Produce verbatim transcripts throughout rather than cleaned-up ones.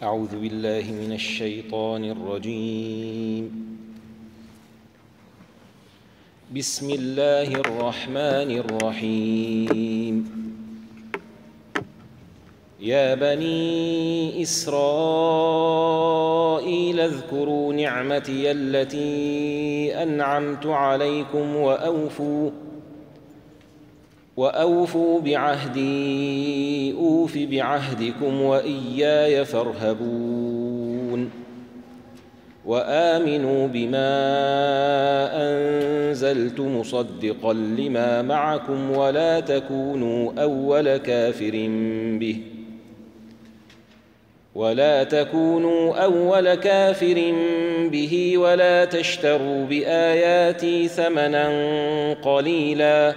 أعوذ بالله من الشيطان الرجيم. بسم الله الرحمن الرحيم. يا بني إسرائيل اذكروا نعمتي التي أنعمت عليكم وأوفوا وأوفوا بعهدي أوف بعهدكم وإياي فارهبون وآمنوا بما أنزلت مصدقا لما معكم ولا تكونوا أول كافر به ولا تكونوا أول كافر به ولا تشتروا بآياتي ثمنا قليلا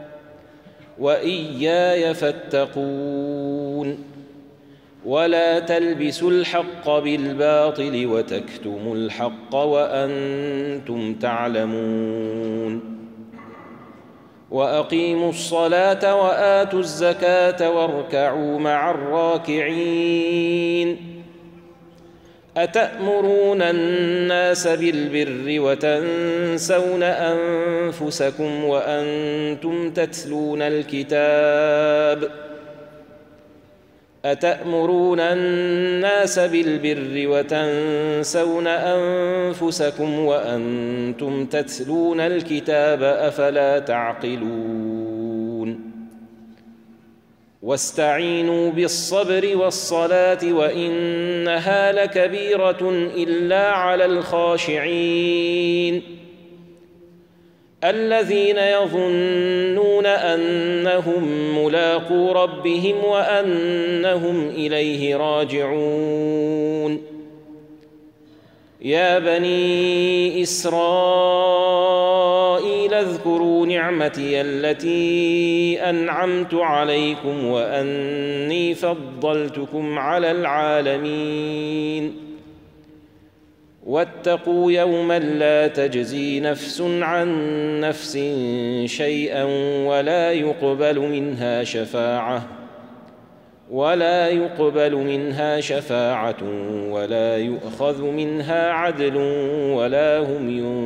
وإياي فاتقون ولا تلبسوا الحق بالباطل وتكتموا الحق وأنتم تعلمون وأقيموا الصلاة وآتوا الزكاة واركعوا مع الراكعين أتأمرون الناس بالبر وتنسون أنفسكم وأنتم تتلون الكتاب أتأمرون الناس بالبر وتنسون أنفسكم وأنتم تتلون الكتاب أفلا تعقلون واستعينوا بالصبر والصلاة وإنها لكبيرة إلا على الخاشعين الذين يظنون أنهم ملاقو ربهم وأنهم إليه راجعون يا بني إسرائيل اذكروا نعمتي التي أنعمت عليكم وأني فضلتكم على العالمين واتقوا يوما لا تجزي نفس عن نفس شيئا ولا يقبل منها شفاعة ولا يقبل منها شفاعة ولا يؤخذ منها عدل ولا هم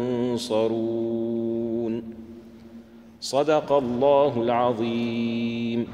ينصرون. صدق الله العظيم.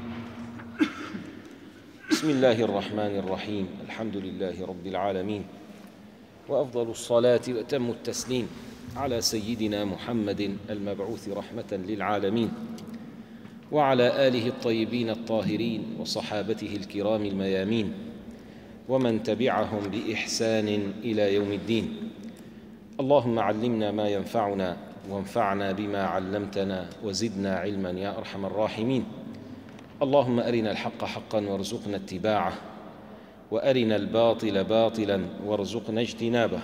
بسم الله الرحمن الرحيم. الحمد لله رب العالمين وأفضل الصلاة وأتم التسليم على سيدنا محمد المبعوث رحمة للعالمين وعلى آله الطيبين الطاهرين وصحابته الكرام الميامين ومن تبعهم بإحسان إلى يوم الدين. اللهم علمنا ما ينفعنا وانفعنا بما علمتنا وزدنا علما يا أرحم الراحمين. اللهم أرنا الحق حقا وارزقنا اتباعه وأرنا الباطل باطلا وارزقنا اجتنابه.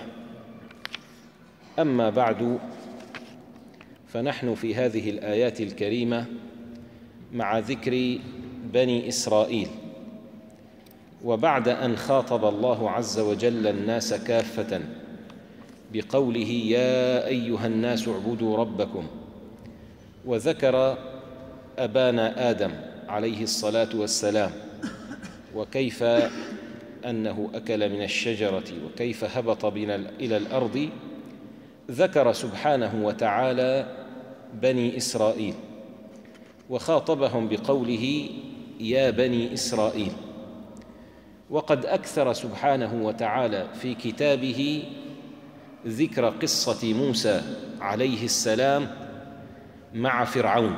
أما بعد، فنحن في هذه الآيات الكريمة مع ذكر بني إسرائيل، وبعد أن خاطب الله عز وجل الناس كافة بقوله يا أيها الناس اعبدوا ربكم، وذكر أبانا آدم عليه الصلاة والسلام وكيف أنه أكل من الشجرة وكيف هبط بنا إلى الأرض، ذكر سبحانه وتعالى بني إسرائيل وخاطبهم بقوله يا بني إسرائيل. وقد أكثر سبحانه وتعالى في كتابه ذكر قصة موسى عليه السلام مع فرعون،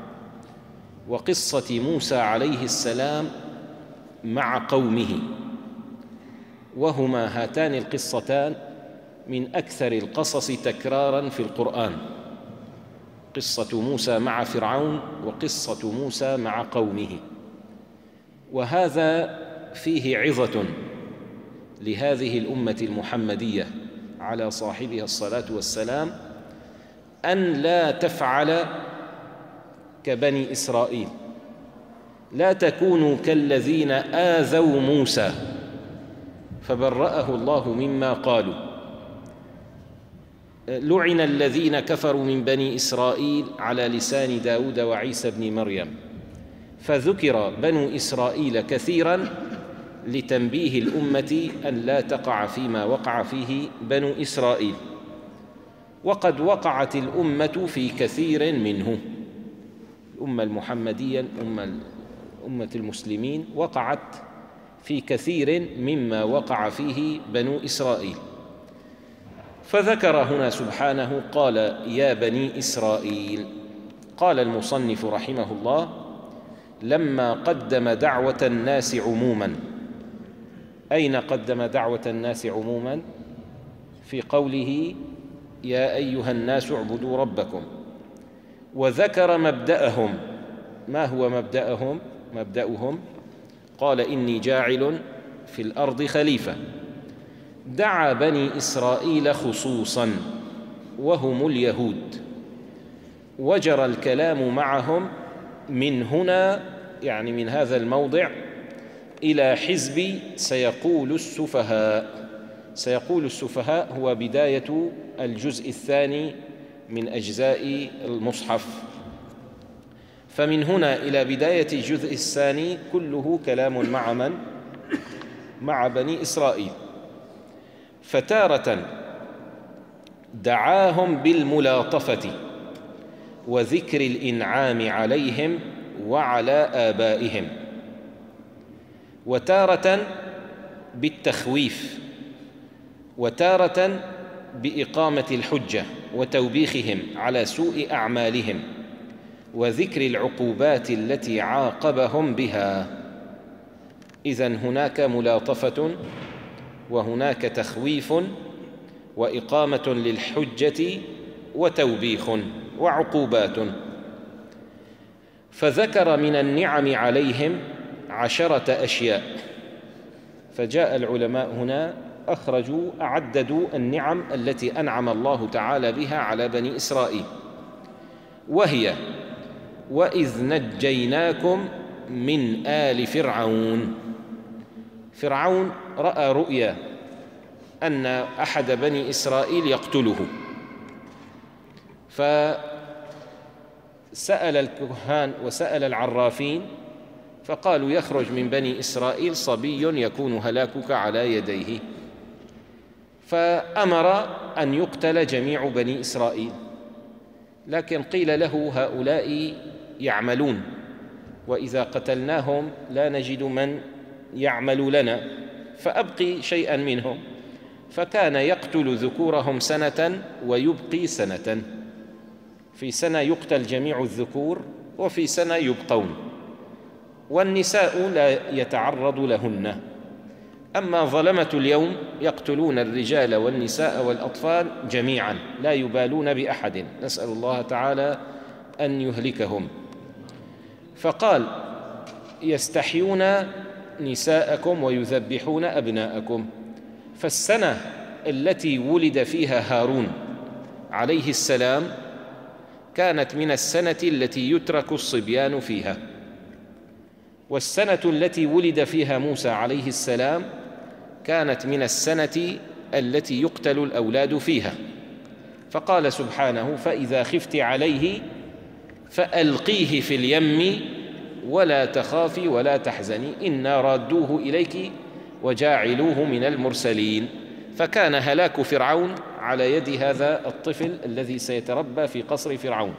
وقصة موسى عليه السلام مع قومه، وهما هاتان القصتان من أكثر القصص تكراراً في القرآن، قصة موسى مع فرعون وقصة موسى مع قومه. وهذا فيه عظة لهذه الأمة المحمدية على صاحبها الصلاة والسلام أن لا تفعل كبني إسرائيل، لا تكونوا كالذين آذوا موسى فبرأه الله مما قالوا. لعن الذين كفروا من بني إسرائيل على لسان داود وعيسى بن مريم، فذكر بنو إسرائيل كثيراً لتنبيه الأمة أن لا تقع فيما وقع فيه بنو إسرائيل. وقد وقعت الأمة في كثير منه. الأمة المحمدية، أمة المسلمين، وقعت في كثير مما وقع فيه بنو إسرائيل. فذكر هنا سبحانه قال يا بني إسرائيل. قال المصنف رحمه الله لما قدم دعوة الناس عموما. أين قدم دعوة الناس عموما؟ في قوله يا أيها الناس اعبدوا ربكم، وذكر مبدأهم. ما هو مبدأهم؟ مبدأهم قال إني جاعل في الأرض خليفة. دعا بني إسرائيل خصوصا وهم اليهود، وجرى الكلام معهم من هنا، يعني من هذا الموضع، إلى حزب سيقول السفهاء. سيقول السفهاء هو بداية الجزء الثاني من أجزاء المصحف. فمن هنا إلى بداية الجزء الثاني كله كلام مع من؟ مع بني إسرائيل. فتارة دعاهم بالملاطفة وذكر الإنعام عليهم وعلى آبائهم، وتارة بالتخويف، وتارة بإقامة الحجة وتوبيخهم على سوء أعمالهم وذكر العقوبات التي عاقبهم بها. إذن هناك ملاطفة وهناك تخويف وإقامة للحجة وتوبيخ وعقوبات. فذكر من النعم عليهم عشرة أشياء. فجاء العلماء هنا أخرجوا أعددوا النعم التي أنعم الله تعالى بها على بني إسرائيل، وهي وإذ نجيناكم من آل فرعون. فرعون رأى رؤيا أن أحد بني إسرائيل يقتله، فسأل الكهان وسأل العرافين فقالوا يخرج من بني إسرائيل صبي يكون هلاكك على يديه، فأمر أن يقتل جميع بني إسرائيل. لكن قيل له هؤلاء يعملون، وإذا قتلناهم لا نجد من يعمل لنا، فأبقي شيئا منهم. فكان يقتل ذكورهم سنة ويبقي سنة. في سنة يقتل جميع الذكور وفي سنة يبقون، والنساء لا يتعرض لهن. أما ظلمة اليوم يقتلون الرجال والنساء والأطفال جميعا، لا يبالون بأحد، نسأل الله تعالى أن يهلكهم. فقال يستحيون نساءكم ويذبحون أبناءكم. فالسنة التي ولد فيها هارون عليه السلام كانت من السنة التي يترك الصبيان فيها، والسنة التي ولد فيها موسى عليه السلام كانت من السنة التي يقتل الأولاد فيها. فقال سبحانه فإذا خفت عليه فألقيه في اليم ولا تخافي ولا تحزني إنا رادوه إليك وجاعلوه من المرسلين. فكان هلاك فرعون على يد هذا الطفل الذي سيتربى في قصر فرعون.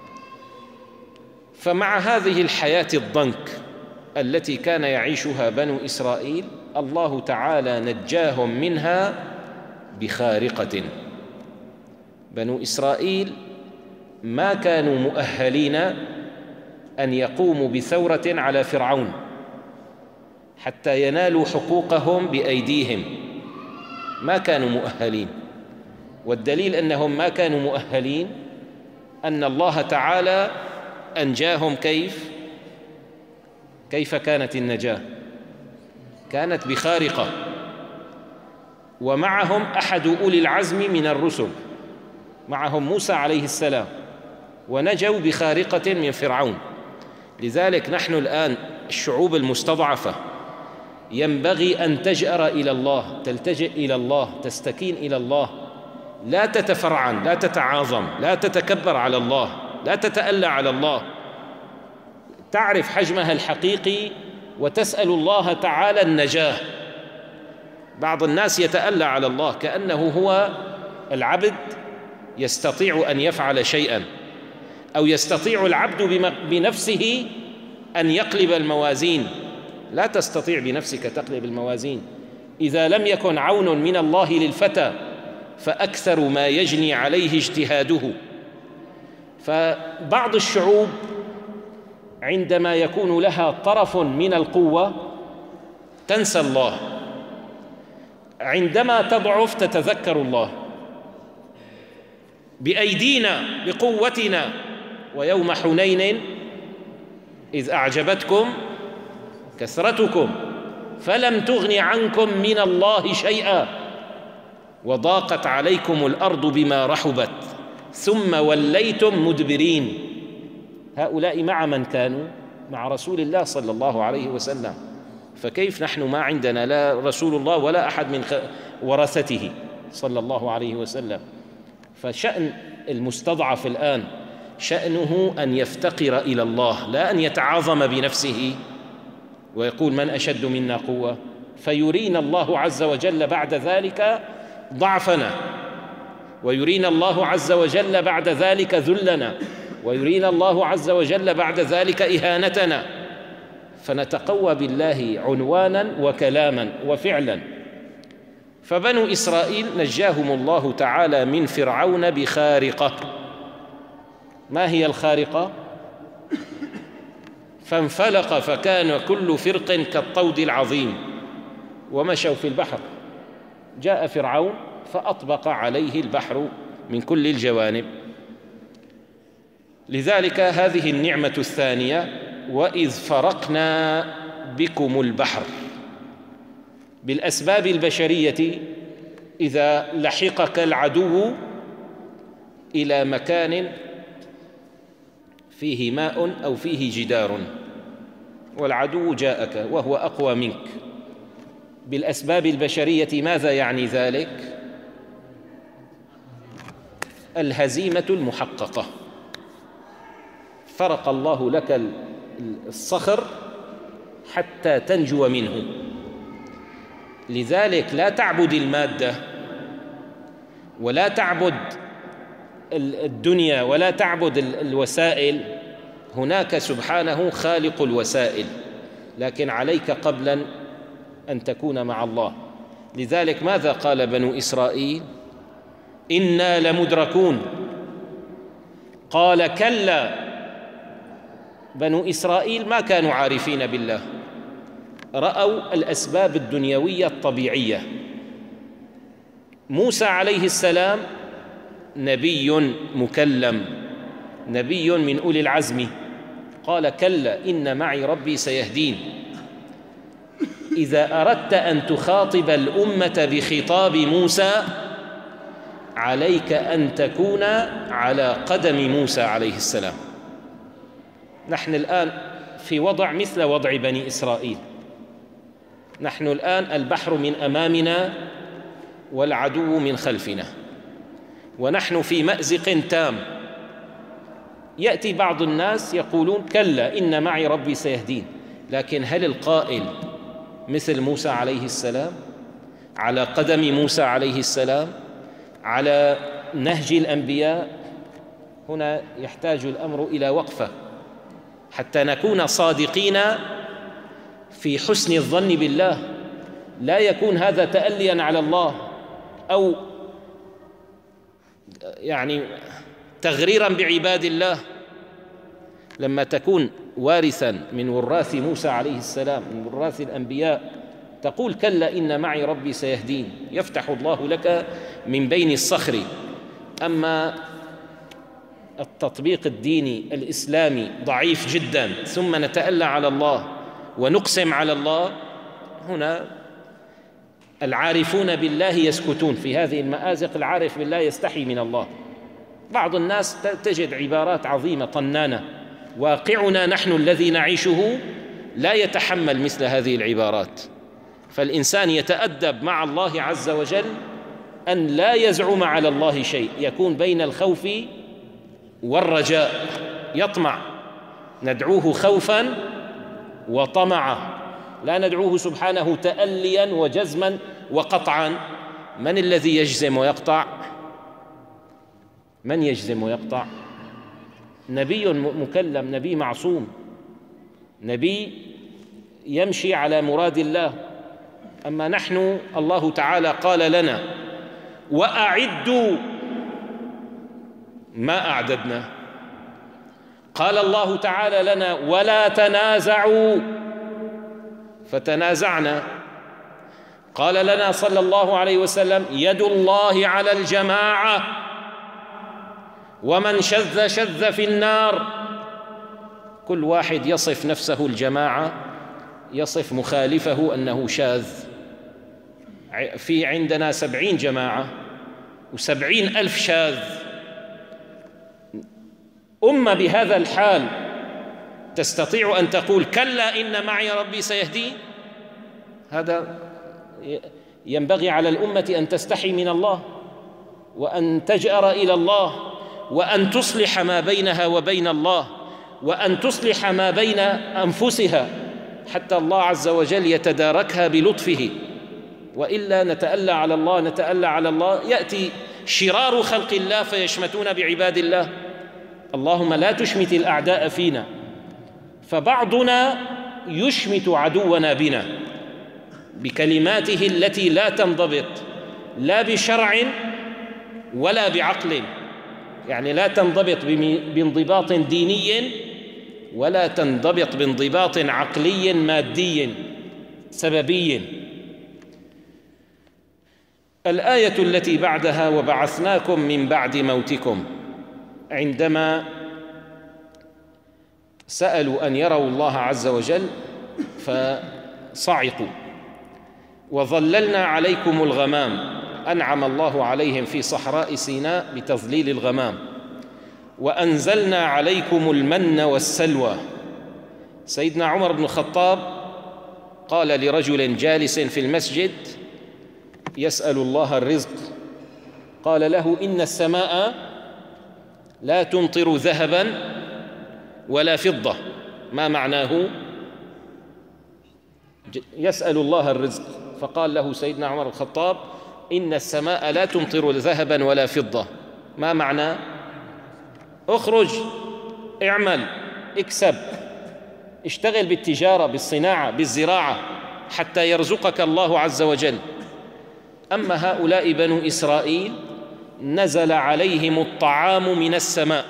فمع هذه الحياة الضنك التي كان يعيشها بنو إسرائيل الله تعالى نجاهم منها بخارقة. بنو إسرائيل ما كانوا مؤهلين أن يقوموا بثورة على فرعون حتى ينالوا حقوقهم بأيديهم، ما كانوا مؤهلين. والدليل أنهم ما كانوا مؤهلين أن الله تعالى أنجاهم. كيف؟ كيف كانت النجاة؟ كانت بخارقة، ومعهم أحد أولي العزم من الرسل، معهم موسى عليه السلام، ونجوا بخارقة من فرعون. لذلك نحن الآن الشعوب المستضعفة ينبغي أن تجأر إلى الله، تلتجئ إلى الله، تستكين إلى الله، لا تتفرعن، لا تتعاظم، لا تتكبر على الله، لا تتألى على الله، تعرف حجمها الحقيقي وتسأل الله تعالى النجاة. بعض الناس يتألى على الله كأنه هو العبد يستطيع أن يفعل شيئا، أو يستطيع العبد بنفسه أن يقلب الموازين. لا تستطيع بنفسك تقلب الموازين. إذا لم يكن عون من الله للفتى فأكثر ما يجني عليه اجتهاده. فبعض الشعوب عندما يكون لها طرف من القوة تنسى الله، عندما تضعف تتذكر الله. بأيدينا بقوتنا. ويوم حنين إذ أعجبتكم كثرتكم فلم تغن عنكم من الله شيئا وضاقت عليكم الأرض بما رحبت ثم وليتم مدبرين. هؤلاء مع من كانوا؟ مع رسول الله صلى الله عليه وسلم. فكيف نحن ما عندنا لا رسول الله ولا أحد من ورثته صلى الله عليه وسلم؟ فشأن المستضعف الآن شأنه أن يفتقر إلى الله، لا أن يتعاظم بنفسه ويقول من أشد منا قوة، فيرينا الله عز وجل بعد ذلك ضعفنا، ويرينا الله عز وجل بعد ذلك ذلنا، ويرينا الله عز وجل بعد ذلك إهانتنا، فنتقوى بالله عنوانا وكلاما وفعلا. فبنو إسرائيل نجاهم الله تعالى من فرعون بخارقة. ما هي الخارقة؟ فانفلق فكان كل فرق كالطود العظيم ومشوا في البحر. جاء فرعون فأطبق عليه البحر من كل الجوانب. لذلك هذه النعمة الثانية: وإذ فرقنا بكم البحر. بالأسباب البشرية إذا لحقك العدو إلى مكان فيه ماء أو فيه جدار والعدو جاءك وهو أقوى منك، بالأسباب البشرية ماذا يعني ذلك؟ الهزيمة المحققة. فرق الله لك الصخر حتى تنجو منه. لذلك لا تعبد المادة ولا تعبد الدنيا ولا تعبد الوسائل. هناك سبحانه خالق الوسائل، لكن عليك قبلا أن تكون مع الله. لذلك ماذا قال بنو إسرائيل؟ إنا لمدركون. قال كلا. بنو إسرائيل ما كانوا عارفين بالله، رأوا الأسباب الدنيوية الطبيعية. موسى عليه السلام نبي مكلم، نبي من أولي العزم، قال كلا إن معي ربي سيهدين. إذا أردت أن تخاطب الأمة بخطاب موسى عليك أن تكون على قدم موسى عليه السلام. نحن الآن في وضع مثل وضع بني إسرائيل. نحن الآن البحر من أمامنا والعدو من خلفنا، ونحن في مأزق تام. يأتي بعض الناس يقولون كلا إن معي ربي سيهدين، لكن هل القائل مثل موسى عليه السلام، على قدم موسى عليه السلام، على نهج الأنبياء؟ هنا يحتاج الأمر إلى وقفة حتى نكون صادقين في حسن الظن بالله. لا يكون هذا تأليا على الله أو يعني تغريرا بعباد الله. لما تكون وارثا من وراث موسى عليه السلام، من وراث الأنبياء، تقول كلا إن معي ربي سيهدين، يفتح الله لك من بين الصخر. أما التطبيق الديني الإسلامي ضعيف جدا ثم نتألى على الله ونقسم على الله، هنا العارفون بالله يسكتون. في هذه المآزق العارف بالله يستحي من الله. بعض الناس تجد عبارات عظيمة طنانة، واقعنا نحن الذي نعيشه لا يتحمل مثل هذه العبارات. فالإنسان يتأدب مع الله عز وجل أن لا يزعم على الله شيء، يكون بين الخوف والرجاء، يطمع، ندعوه خوفا وطمعا لا ندعوه سبحانه تأليا وجزما وقطعا. من الذي يجزم ويقطع؟ من يجزم ويقطع؟ نبي مكلم، نبي معصوم، نبي يمشي على مراد الله. أما نحن الله تعالى قال لنا وأعدوا ما أعددنا. قال الله تعالى لنا ولا تنازعوا فتنازعنا. قال لنا صلى الله عليه وسلم يد الله على الجماعة ومن شذ شذ في النار. كل واحد يصف نفسه الجماعة يصف مخالفه أنه شاذ. في عندنا سبعين جماعة وسبعين ألف شاذ. أمة بهذا الحال تستطيع أن تقول كلا إن معي ربي سيهدين؟ هذا ينبغي على الأمة أن تستحي من الله وأن تجأر إلى الله وأن تصلح ما بينها وبين الله وأن تصلح ما بين أنفسها حتى الله عز وجل يتداركها بلطفه. وإلا نتألى على الله نتألى على الله يأتي شرار خلق الله فيشمتون بعباد الله. اللهم لا تشمت الأعداء فينا، فبعضنا يشمت عدونا بنا بكلماته التي لا تنضبط لا بشرع ولا بعقل، يعني لا تنضبط بانضباط ديني ولا تنضبط بانضباط عقلي مادي سببي. الآية التي بعدها وبعثناكم من بعد موتكم، عندما سألوا أن يروا الله عز وجل فصعقوا. وظللنا عليكم الغمام، أنعم الله عليهم في صحراء سيناء بتظليل الغمام. وأنزلنا عليكم المن والسلوى. سيدنا عمر بن الخطاب قال لرجل جالس في المسجد يسأل الله الرزق، قال له إن السماء لا تمطر ذهبا ولا فضة. ما معناه؟ يسأل الله الرزق، فقال له سيدنا عمر الخطاب إن السماء لا تمطر ذهبا ولا فضة. ما معنى؟ اخرج اعمل اكسب اشتغل بالتجارة بالصناعة بالزراعة حتى يرزقك الله عز وجل. أما هؤلاء بنو إسرائيل نزل عليهم الطعام من السماء،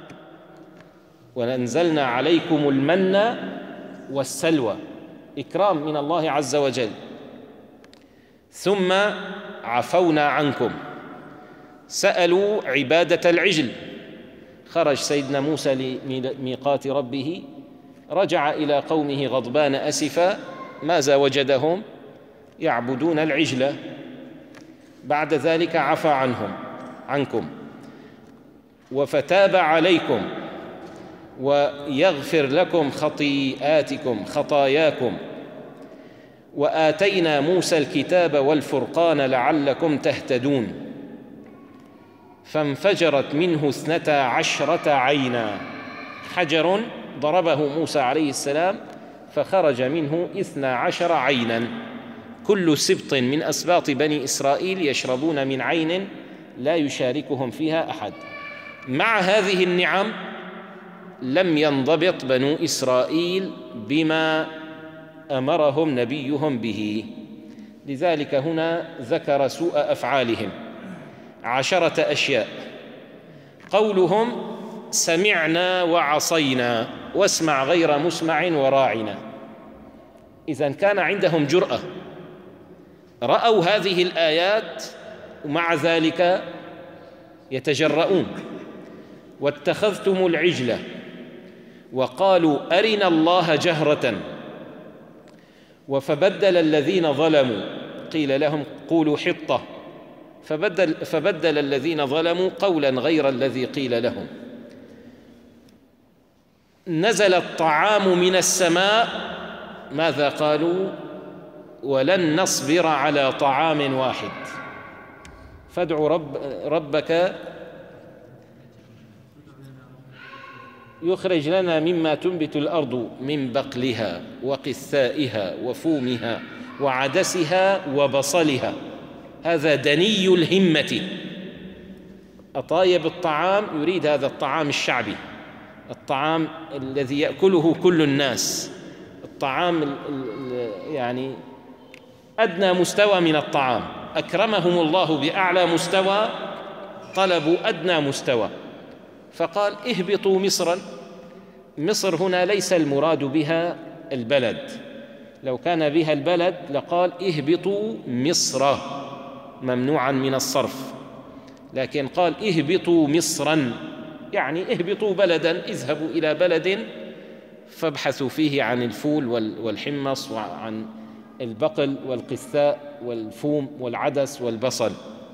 وننزلنا عليكم المن والسلوى، إكرام من الله عز وجل. ثم عفونا عنكم، سألوا عبادة العجل. خرج سيدنا موسى لميقات ربه، رجع إلى قومه غضبان أسفا، ماذا وجدهم؟ يعبدون العجل. بعد ذلك عفى عنهم عنكم وفتاب عليكم ويغفر لكم خطيئاتكم خطاياكم. وآتينا موسى الكتاب والفرقان لعلكم تهتدون. فانفجرت منه اثنتا عشرة عينا، حجر ضربه موسى عليه السلام فخرج منه اثنا عشر عينا. كل سبط من أسباط بني إسرائيل يشربون من عين لا يشاركهم فيها أحد. مع هذه النعم لم ينضبط بنو إسرائيل بما أمرهم نبيهم به. لذلك هنا ذكر سوء أفعالهم عشرة أشياء. قولهم سمعنا وعصينا واسمع غير مسمع وراعنا. إذن كان عندهم جرأة، رأوا هذه الآيات ومع ذلك يتجرؤون. واتخذتم العجل وقالوا أرنا الله جهرة. وفبدل الذين ظلموا، قيل لهم قولوا حطة، فبدل, فبدل الذين ظلموا قولا غير الذي قيل لهم. نزل الطعام من السماء، ماذا قالوا؟ ولن نصبر على طعام واحد فادع رب ربك يخرج لنا مما تنبت الأرض من بقلها وقثائها وفومها وعدسها وبصلها. هذا دني الهمة، أطايب الطعام، يريد هذا الطعام الشعبي، الطعام الذي يأكله كل الناس، الطعام يعني أدنى مستوى من الطعام. أكرمهم الله بأعلى مستوى، طلبوا أدنى مستوى، فقال اهبطوا مصرا. مصر هنا ليس المراد بها البلد، لو كان بها البلد لقال اهبطوا مصر ممنوعا من الصرف، لكن قال اهبطوا مصرا، يعني اهبطوا بلدا، اذهبوا إلى بلد فابحثوا فيه عن الفول والحمص وعن البقل والقثاء والفوم والعدس والبصل.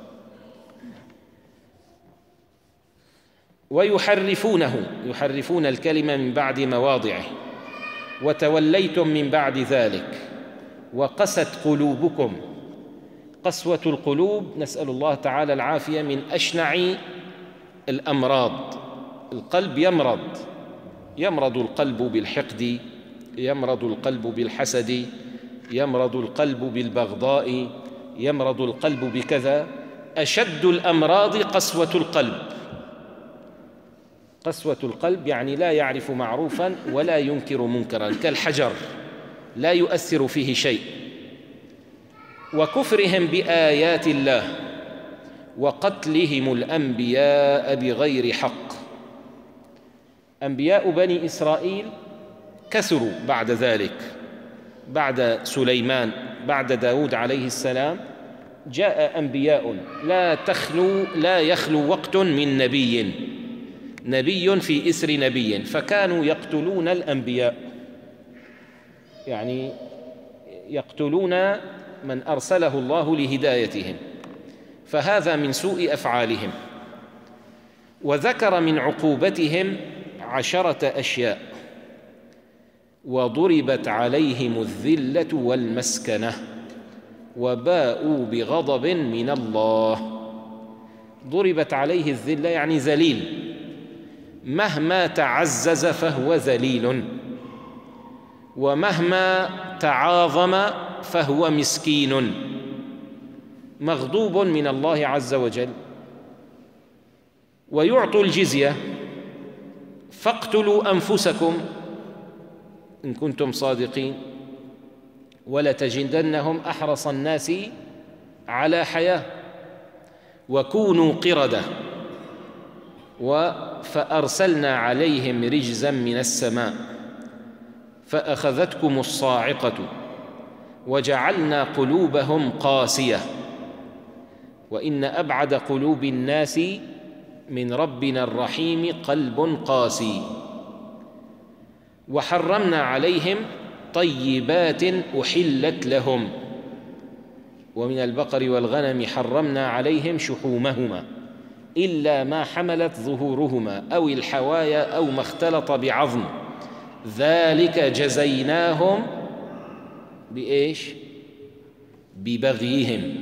ويحرفونه، يحرفون الكلمة من بعد مواضعه. وتوليتم من بعد ذلك وقست قلوبكم. قسوة القلوب نسأل الله تعالى العافية من أشنع الأمراض. القلب يمرض، يمرض القلب بالحقد، يمرض القلب بالحسد، يمرض القلب بالبغضاء، يمرض القلب بكذا. أشد الأمراض قسوة القلب. قسوة القلب يعني لا يعرف معروفا ولا ينكر منكرا، كالحجر لا يؤثر فيه شيء. وكفرهم بآيات الله وقتلهم الأنبياء بغير حق. أنبياء بني إسرائيل كثروا بعد ذلك، بعد سليمان، بعد داود عليه السلام جاء أنبياء لا تخلو لا يخلو وقت من نبي، نبي في إثر نبي، فكانوا يقتلون الأنبياء، يعني يقتلون من أرسله الله لهدايتهم، فهذا من سوء أفعالهم. وذكر من عقوبتهم عشرة أشياء: وضربت عليهم الذلة والمسكنة وباءوا بغضب من الله. ضربت عليه الذلة يعني ذليل، مهما تعزز فهو ذليل، ومهما تعاظم فهو مسكين مغضوب من الله عز وجل. ويعطوا الجزية: فاقتلوا أنفسكم إن كنتم صادقين ولتجدنهم أحرص الناس على حياة، وكونوا قردة فأرسلنا عليهم رجزا من السماء فأخذتكم الصاعقة وجعلنا قلوبهم قاسية وإن أبعد قلوب الناس من ربنا الرحيم قلب قاسي. وحرمنا عليهم طيبات أحلت لهم، ومن البقر والغنم حرمنا عليهم شحومهما إلا ما حملت ظهورهما أو الحوايا أو ما اختلط بعظم، ذلك جزيناهم بإيش؟ ببغيهم.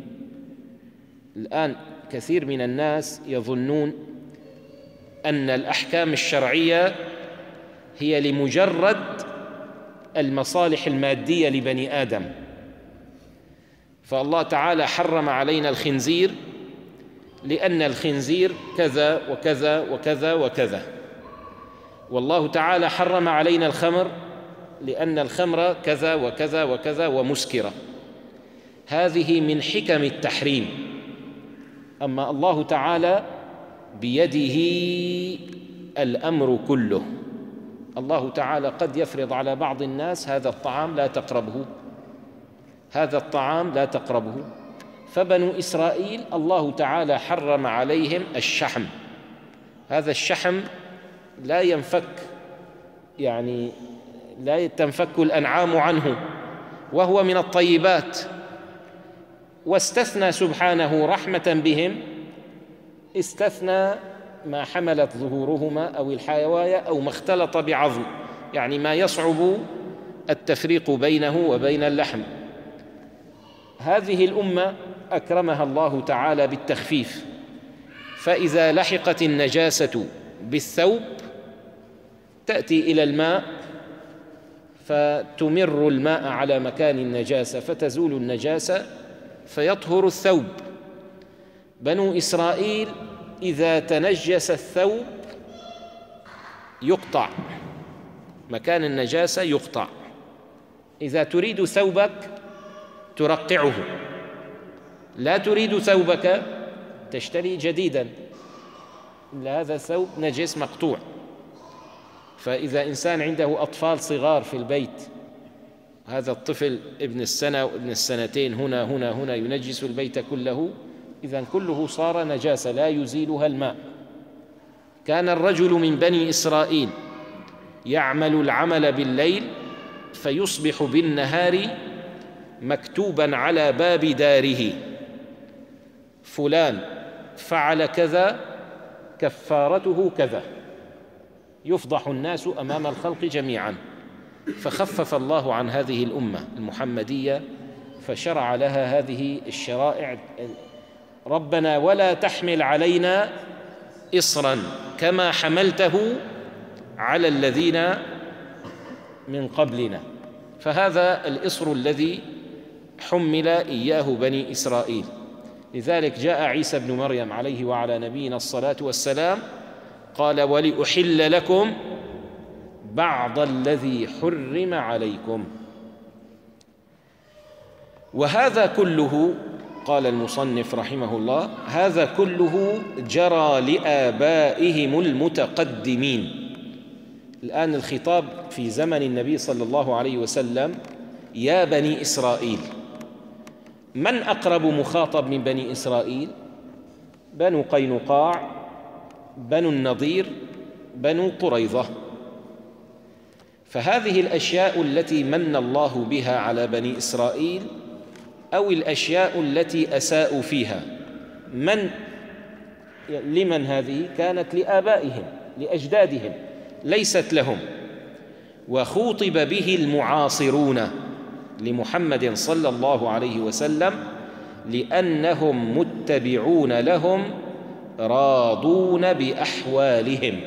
الآن كثير من الناس يظنون أن الأحكام الشرعية هي لمجرد المصالح المادية لبني آدم، فالله تعالى حرم علينا الخنزير لأن الخنزير كذا وكذا وكذا وكذا، والله تعالى حرم علينا الخمر لأن الخمر كذا وكذا وكذا ومسكرة. هذه من حكم التحريم. أما الله تعالى بيده الأمر كله. الله تعالى قد يفرض على بعض الناس: هذا الطعام لا تقربه، هذا الطعام لا تقربه. فبنو إسرائيل الله تعالى حرم عليهم الشحم. هذا الشحم لا ينفك، يعني لا تنفك الأنعام عنه، وهو من الطيبات. واستثنى سبحانه رحمة بهم، استثنى ما حملت ظهورهما أو الحوايا أو ما اختلط بعظم، يعني ما يصعب التفريق بينه وبين اللحم. هذه الأمة أكرمها الله تعالى بالتخفيف، فإذا لحقت النجاسة بالثوب تأتي إلى الماء فتمر الماء على مكان النجاسة فتزول النجاسة فيطهر الثوب. بنو إسرائيل إذا تنجس الثوب يقطع، مكان النجاسة يقطع. إذا تريد ثوبك ترقعه، لا تريد ثوبك تشتري جديدا، هذا ثوب نجس مقطوع. فإذا إنسان عنده أطفال صغار في البيت، هذا الطفل ابن السنة وابن السنتين هنا هنا هنا ينجس البيت كله، إذن كله صار نجاسة لا يزيلها الماء. كان الرجل من بني إسرائيل يعمل العمل بالليل فيصبح بالنهار مكتوبا على باب داره: فلان فعل كذا كفارته كذا، يفضح الناس أمام الخلق جميعا. فخفف الله عن هذه الأمة المحمدية فشرع لها هذه الشرائع: ربنا ولا تحمل علينا إصرا كما حملته على الذين من قبلنا. فهذا الإصر الذي حمل إياه بني إسرائيل. لذلك جاء عيسى بن مريم عليه وعلى نبينا الصلاة والسلام قال: ولأحل لكم بعض الذي حرم عليكم. وهذا كله، قال المصنف رحمه الله، هذا كله جرى لآبائهم المتقدمين. الآن الخطاب في زمن النبي صلى الله عليه وسلم: يا بني إسرائيل. من أقرب مخاطب من بني إسرائيل؟ بنو قينقاع، بنو النضير، بنو قريظة. فهذه الأشياء التي من الله بها على بني إسرائيل أو الأشياء التي أساءوا فيها، من لمن هذه؟ كانت لآبائهم لأجدادهم، ليست لهم. وخوطب به المعاصرون لمحمد صلى الله عليه وسلم لأنهم متبعون لهم راضون بأحوالهم.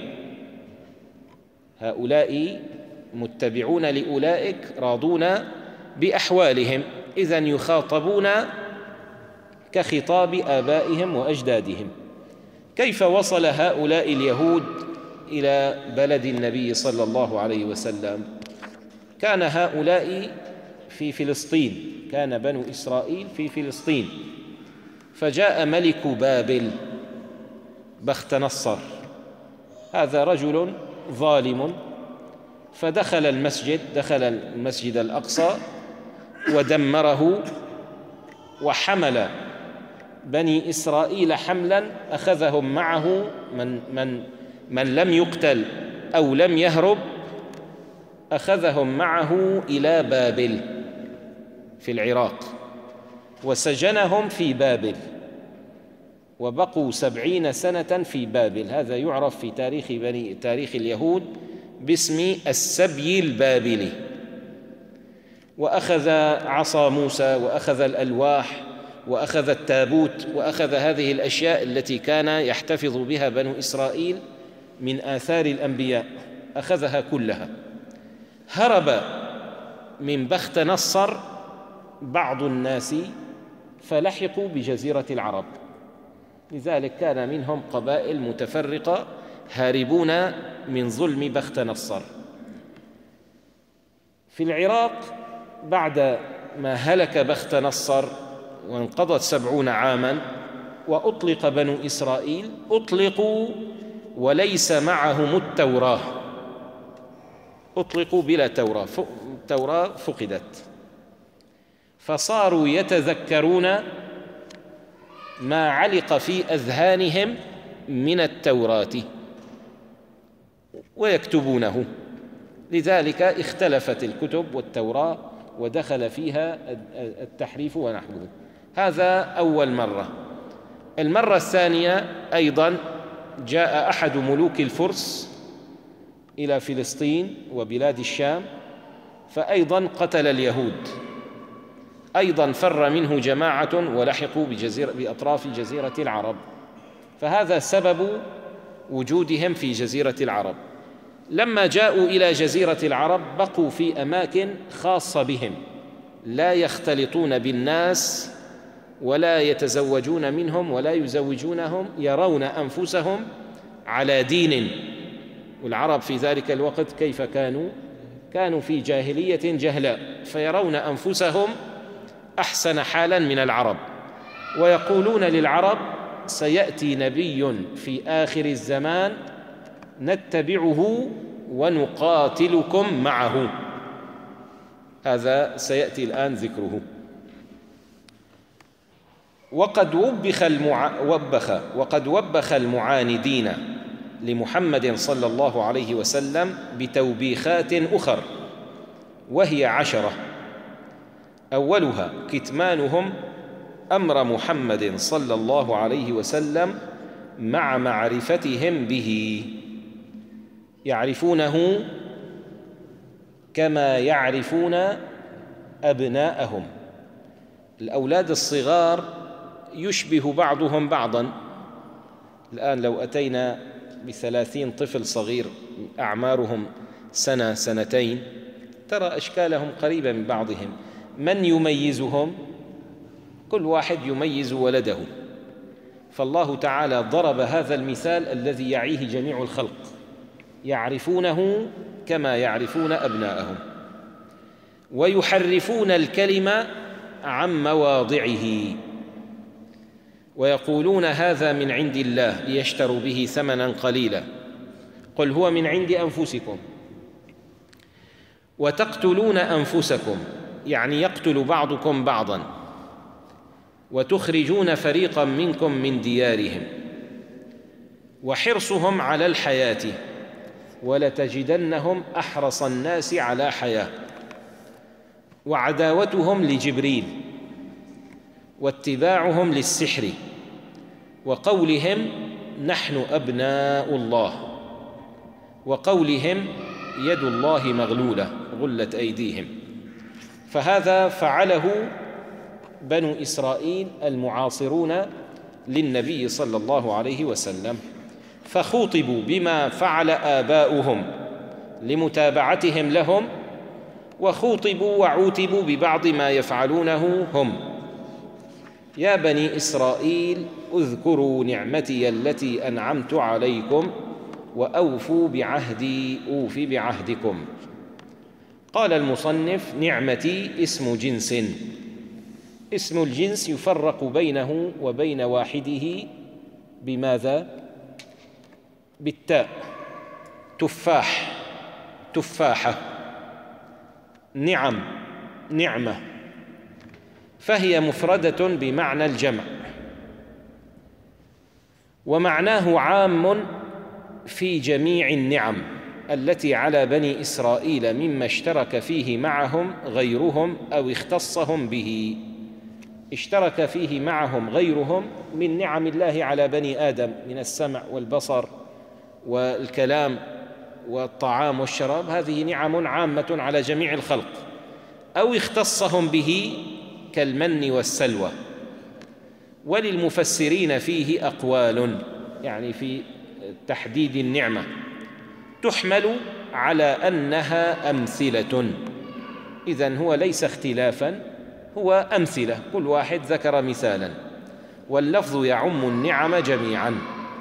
هؤلاء متبعون لأولئك راضون بأحوالهم، إذن يخاطبون كخطاب آبائهم وأجدادهم. كيف وصل هؤلاء اليهود إلى بلد النبي صلى الله عليه وسلم؟ كان هؤلاء في فلسطين، كان بنو إسرائيل في فلسطين، فجاء ملك بابل بختنصر، هذا رجل ظالم، فدخل المسجد دخل المسجد الأقصى ودمره، وحمل بني إسرائيل حملا أخذهم معه، من, من, من لم يقتل أو لم يهرب أخذهم معه إلى بابل في العراق، وسجنهم في بابل، وبقوا سبعين سنة في بابل. هذا يعرف في تاريخ بني تاريخ اليهود باسم السبي البابلي. وأخذ عصا موسى، وأخذ الألواح، وأخذ التابوت، وأخذ هذه الأشياء التي كان يحتفظ بها بنو إسرائيل من آثار الأنبياء، أخذها كلها. هرب من بختنصر بعض الناس فلحقوا بجزيرة العرب، لذلك كان منهم قبائل متفرقة هاربون من ظلم بختنصر. في العراق بعد ما هلك بختنصر وانقضت سبعون عاما وأطلق بنو إسرائيل، أطلقوا وليس معهم التوراة، أطلقوا بلا توراة، التوراة فقدت، فصاروا يتذكرون ما علق في أذهانهم من التوراة ويكتبونه، لذلك اختلفت الكتب والتوراة ودخل فيها التحريف ونحوه. هذا أول مرة. المرة الثانية أيضا جاء أحد ملوك الفرس إلى فلسطين وبلاد الشام، فأيضا قتل اليهود، أيضا فر منه جماعة ولحقوا بجزيرة بأطراف جزيرة العرب، فهذا سبب وجودهم في جزيرة العرب. لما جاءوا إلى جزيرة العرب بقوا في أماكن خاصة بهم، لا يختلطون بالناس ولا يتزوجون منهم ولا يزوجونهم، يرون أنفسهم على دين. والعرب في ذلك الوقت كيف كانوا؟ كانوا في جاهلية جهلاء، فيرون أنفسهم أحسن حالا من العرب، ويقولون للعرب: سيأتي نبي في آخر الزمان نتبعه ونقاتلكم معه. هذا سيأتي الآن ذكره. وقد وبخ المع... وبخ وقد وبخ المعاندين لمحمد صلى الله عليه وسلم بتوبيخات أخر، وهي عشرة: أولها كتمانهم أمر محمد صلى الله عليه وسلم مع معرفتهم به، يعرفونه كما يعرفون أبناءهم. الأولاد الصغار يشبه بعضهم بعضا. الآن لو أتينا بثلاثين طفل صغير أعمارهم سنة سنتين ترى أشكالهم قريبة من بعضهم. من يميزهم؟ كل واحد يميز ولده. فالله تعالى ضرب هذا المثال الذي يعيه جميع الخلق، يعرفونه كما يعرفون أبناءهم، ويحرفون الكلمة عن مواضعه، ويقولون هذا من عند الله ليشتروا به ثمنا قليلا، قل هو من عند أنفسكم. وتقتلون أنفسكم، يعني يقتل بعضكم بعضا، وتخرجون فريقا منكم من ديارهم. وحرصهم على الحياة، ولتجدنهم أحرص الناس على حياة. وعداوتهم لجبريل، واتباعهم للسحر، وقولهم نحن أبناء الله، وقولهم يد الله مغلولة غلت أيديهم. فهذا فعله بنو إسرائيل المعاصرون للنبي صلى الله عليه وسلم، فخوطبوا بما فعل آباؤهم لمتابعتهم لهم، وخوطبوا وعوتبوا ببعض ما يفعلونه هم. يا بني إسرائيل اذكروا نعمتي التي أنعمت عليكم وأوفوا بعهدي أوف بعهدكم. قال المصنف: نعمتي اسم جنس. اسم الجنس يفرق بينه وبين واحده بماذا؟ بالتاء. تفاح، تفاحة. نعم، نعمة. فهي مفردة بمعنى الجمع، ومعناه عام في جميع النعم التي على بني إسرائيل مما اشترك فيه معهم غيرهم أو اختصهم به. اشترك فيه معهم غيرهم من نعم الله على بني آدم، من السمع والبصر والكلام والطعام والشراب، هذه نعم عامة على جميع الخلق، أو اختصهم به كالمن والسلوى. وللمفسرين فيه أقوال، يعني في تحديد النعمة، تحمل على أنها أمثلة. إذن هو ليس اختلافاً، هو أمثلة، كل واحد ذكر مثالاً، واللفظ يعم النعم جميعاً.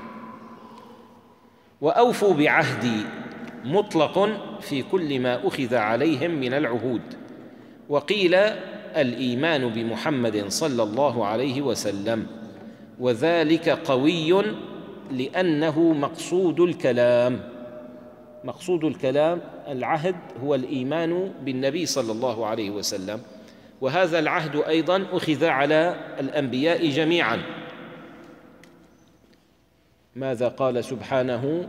وأوفوا بعهدي مطلق في كل ما أخذ عليهم من العهود. وقيل الإيمان بمحمد صلى الله عليه وسلم، وذلك قوي لأنه مقصود الكلام. مقصود الكلام العهد هو الإيمان بالنبي صلى الله عليه وسلم، وهذا العهد أيضا أخذ على الأنبياء جميعا. ماذا قال سبحانه؟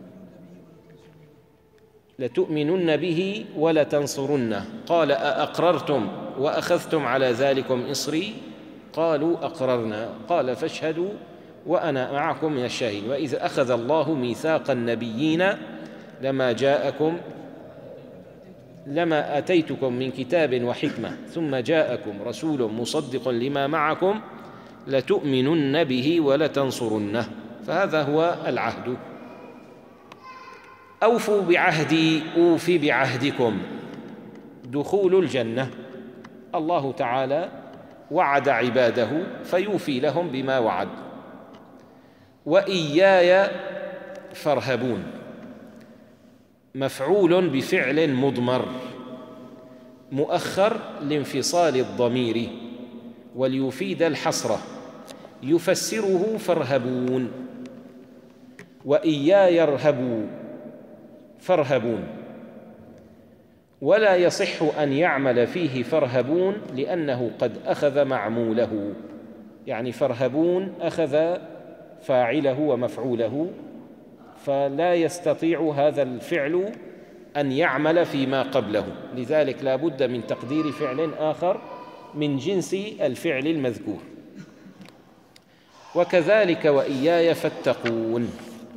لتؤمنن به ولتنصرنه، قال أأقررتم وأخذتم على ذلكم إصري؟ قالوا أقررنا، قال فاشهدوا وأنا معكم من الشاهدين. وإذ أخذ الله ميثاق النبيين لما جاءكم لما آتيتكم من كتاب وحكمة ثم جاءكم رسول مصدق لما معكم لتؤمنن به ولتنصرنه. فهذا هو العهد. أوفوا بعهدي أوف بعهدكم، دخول الجنة. الله تعالى وعد عباده فيوفي لهم بما وعد. وإياي فارهبون، مفعول بفعل مضمر مؤخر لانفصال الضمير وليفيد الحصرة، يفسره فارهبون. وإياي ارهبوا فارهبون، ولا يصح أن يعمل فيه فارهبون لأنه قد أخذ معموله، يعني فارهبون أخذ فاعله ومفعوله، فلا يستطيع هذا الفعل أن يعمل فيما قبله، لذلك لا بد من تقدير فعل آخر من جنس الفعل المذكور. وكذلك وإياي فاتقون.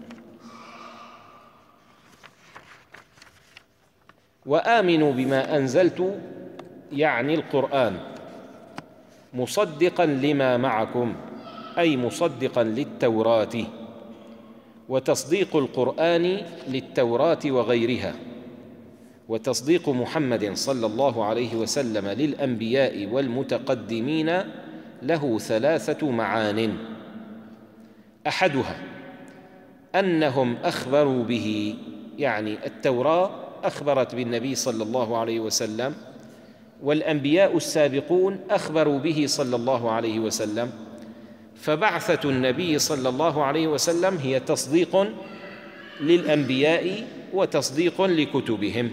وآمنوا بما أنزلت يعني القرآن مصدقا لما معكم، أي مصدقا للتوراة، وتصديق القرآن للتوراة وغيرها، وتصديق محمد صلى الله عليه وسلم للأنبياء والمتقدمين له ثلاثة معان: أحدها أنهم أخبروا به، يعني التوراة أخبرت بالنبي صلى الله عليه وسلم، والأنبياء السابقون أخبروا به صلى الله عليه وسلم، فبعثة النبي صلى الله عليه وسلم هي تصديق للأنبياء وتصديق لكتبهم،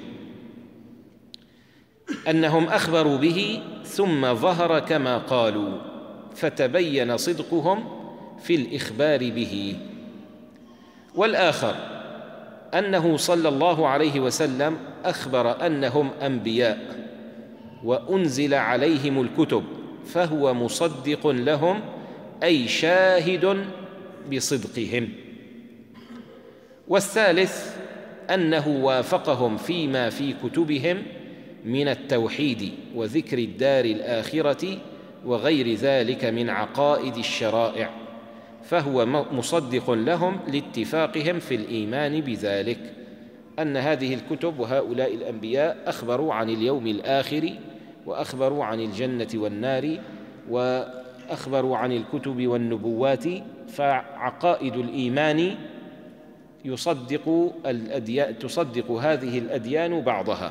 أنهم أخبروا به ثم ظهر كما قالوا فتبين صدقهم في الإخبار به. والآخر أنه صلى الله عليه وسلم أخبر أنهم أنبياء وأنزل عليهم الكتب، فهو مصدق لهم أي شاهد بصدقهم. والثالث أنه وافقهم فيما في كتبهم من التوحيد وذكر الدار الآخرة وغير ذلك من عقائد الشرائع، فهو مصدق لهم لاتفاقهم في الإيمان بذلك، أن هذه الكتب وهؤلاء الأنبياء أخبروا عن اليوم الآخر، وأخبروا عن الجنة والنار، وأخبروا عن الكتب والنبوات، فعقائد الإيمان يصدق الأديان تصدق هذه الأديان بعضها.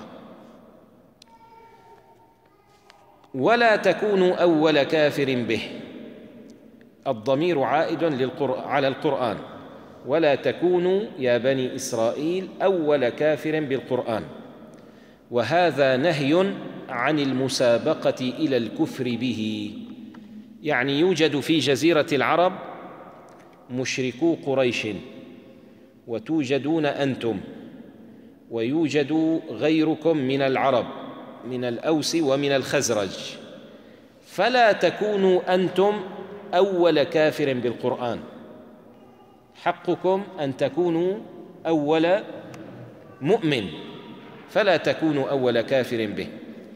ولا تكونوا أول كافر به، الضمير عائد على القرآن، ولا تكونوا يا بني إسرائيل أول كافر بالقرآن، وهذا نهي عن المسابقة إلى الكفر به، يعني يوجد في جزيرة العرب مشركو قريش، وتوجدون أنتم، ويوجد غيركم من العرب من الأوس ومن الخزرج، فلا تكونوا أنتم أول كافر بالقرآن، حقكم أن تكونوا أول مؤمن، فلا تكونوا أول كافر به.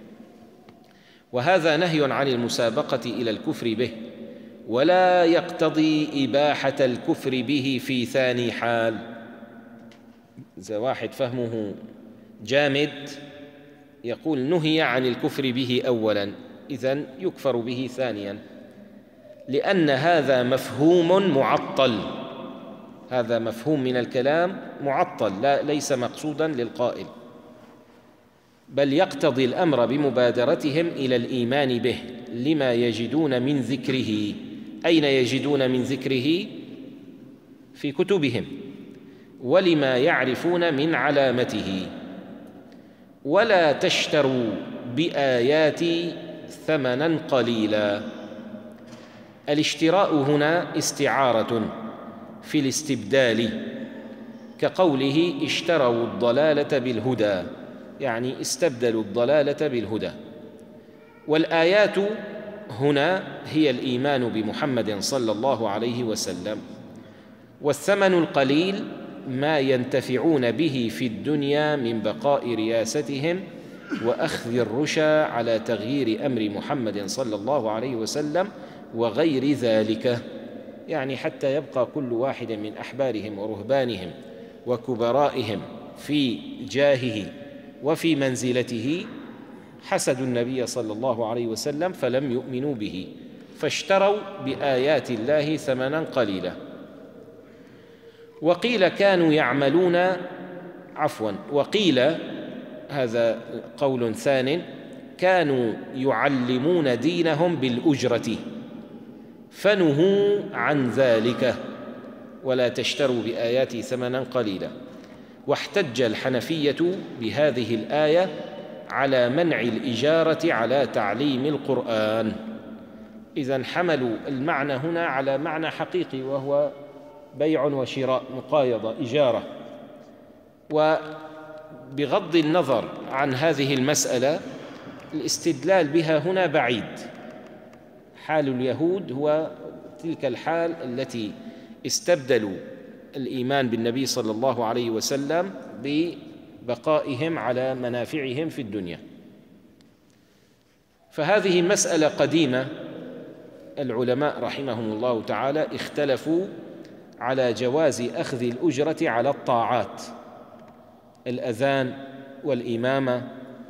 وهذا نهي عن المسابقة إلى الكفر به، ولا يقتضي إباحة الكفر به في ثاني حال. إذا واحد فهمه جامد يقول نهي عن الكفر به أولا، إذن يكفر به ثانيا، لأن هذا مفهوم معطل، هذا مفهوم من الكلام معطل، لا ليس مقصودا للقائل، بل يقتضي الأمر بمبادرتهم إلى الإيمان به لما يجدون من ذكره. أين يجدون من ذكره؟ في كتبهم، ولما يعرفون من علامته. ولا تشتروا بآياتي ثمنا قليلا، الاشتراء هنا استعارة في الاستبدال، كقوله اشتروا الضلالة بالهدى، يعني استبدلوا الضلالة بالهدى. والآيات هنا هي الإيمان بمحمد صلى الله عليه وسلم. والثمن القليل ما ينتفعون به في الدنيا من بقاء رياستهم وأخذ الرشا على تغيير أمر محمد صلى الله عليه وسلم وغير ذلك، يعني حتى يبقى كل واحد من أحبارهم ورهبانهم وكبرائهم في جاهه وفي منزلته حسدوا النبي صلى الله عليه وسلم فلم يؤمنوا به، فاشتروا بآيات الله ثمنا قليلا. وقيل كانوا يعملون عفوا وقيل هذا قول ثان كانوا يعلمون دينهم بالأجرة فنهوا عن ذلك ولا تشتروا بآياتي ثمنا قليلا. واحتج الحنفية بهذه الآية على منع الإجارة على تعليم القرآن. إذن حملوا المعنى هنا على معنى حقيقي وهو بيع وشراء، مقايضة، إجارة. وبغض النظر عن هذه المسألة الاستدلال بها هنا بعيد. حال اليهود هو تلك الحال التي استبدلوا الإيمان بالنبي صلى الله عليه وسلم ببقائهم على منافعهم في الدنيا. فهذه مسألة قديمة، العلماء رحمهم الله تعالى اختلفوا على جواز أخذ الأجرة على الطاعات، الأذان والإمامة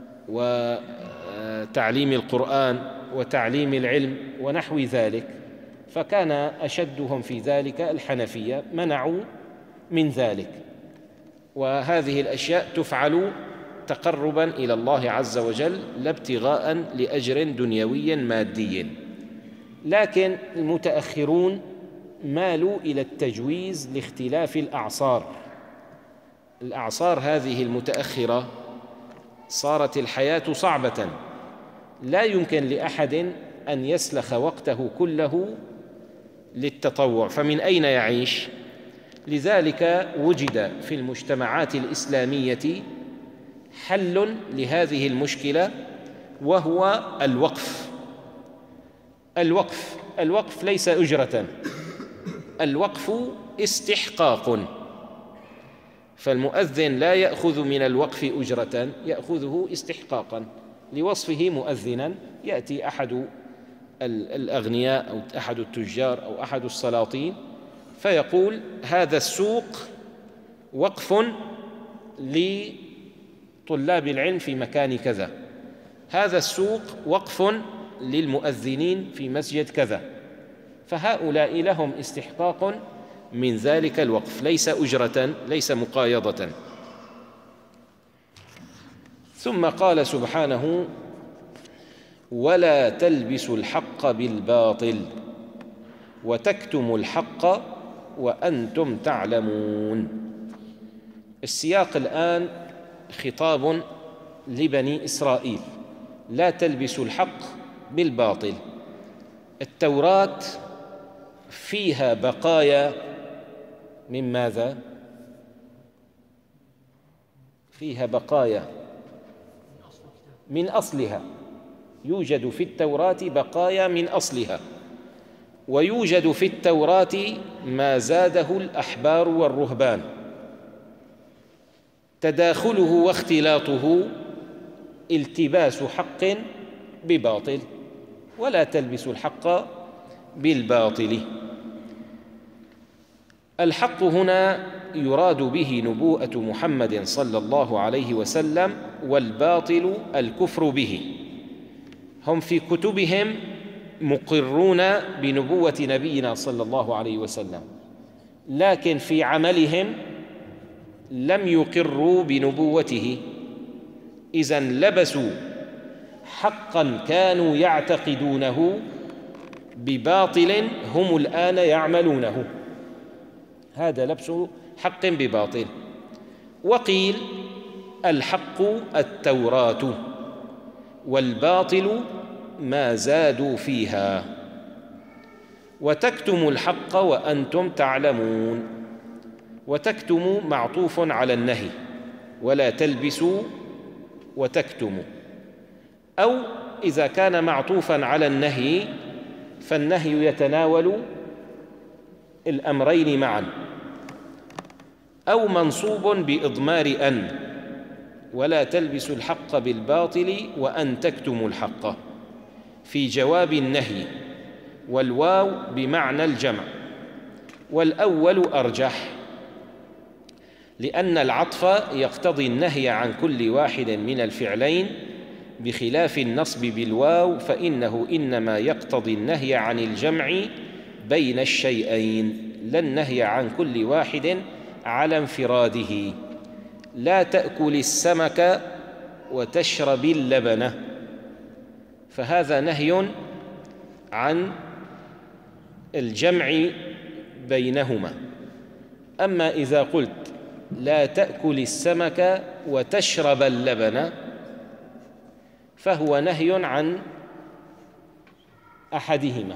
وتعليم القرآن وتعليم العلم ونحو ذلك. فكان أشدهم في ذلك الحنفية، منعوا من ذلك، وهذه الأشياء تفعل تقربا إلى الله عز وجل لا ابتغاء لأجر دنيوي مادي. لكن المتأخرون مالوا إلى التجويز لاختلاف الأعصار. الأعصار هذه المتأخرة صارت الحياة صعبة، لا يمكن لأحد أن يسلخ وقته كله للتطوع، فمن أين يعيش؟ لذلك وجد في المجتمعات الإسلامية حل لهذه المشكلة، وهو الوقف. الوقف الوقف ليس أجرة، الوقف استحقاق. فالمؤذن لا يأخذ من الوقف أجرة، يأخذه استحقاقا لوصفه مؤذنا. يأتي أحد الأغنياء أو أحد التجار أو أحد السلاطين فيقول هذا السوق وقف لطلاب العلم في مكان كذا، هذا السوق وقف للمؤذنين في مسجد كذا، فهؤلاء لهم استحقاق من ذلك الوقف، ليس أجرة، ليس مقايضة. ثم قال سبحانه ولا تلبسوا الحق بالباطل وتكتموا الحق وأنتم تعلمون. السياق الآن خطاب لبني إسرائيل، لا تلبسوا الحق بالباطل. التوراة فيها بقايا من ماذا؟ فيها بقايا من أصلها، يوجد في التوراة بقايا من أصلها، ويوجد في التوراة ما زاده الأحبار والرهبان. تداخله واختلاطه التباس حق بباطل، ولا تلبسوا الحق بالباطل. الحق هنا يراد به نبوءة محمد صلى الله عليه وسلم، والباطل الكفر به. هم في كتبهم مقرون بنبوة نبينا صلى الله عليه وسلم، لكن في عملهم لم يقروا بنبوته. إذن لبسوا حقا كانوا يعتقدونه بباطل هم الآن يعملونه، هذا لبس حق بباطل. وقيل الحق التوراة والباطل ما زادوا فيها. وتكتموا الحق وأنتم تعلمون. وتكتموا معطوف على النهي، ولا تلبسوا وتكتموا. أو إذا كان معطوفا على النهي فالنهي يتناول الأمرين معا، أو منصوب بإضمار أن، ولا تلبسوا الحق بالباطل وأن تكتموا الحق، في جواب النهي، والواو بمعنى الجمع، والأول أرجح. لأن العطف يقتضي النهي عن كل واحد من الفعلين، بخلاف النصب بالواو فإنه إنما يقتضي النهي عن الجمع بين الشيئين، لا النهي عن كل واحد على انفراده. لا تأكل السمك وتشرب اللبن، فهذا نهي عن الجمع بينهما. أما إذا قلت لا تأكل السمك وتشرب اللبن فهو نهي عن أحدهما،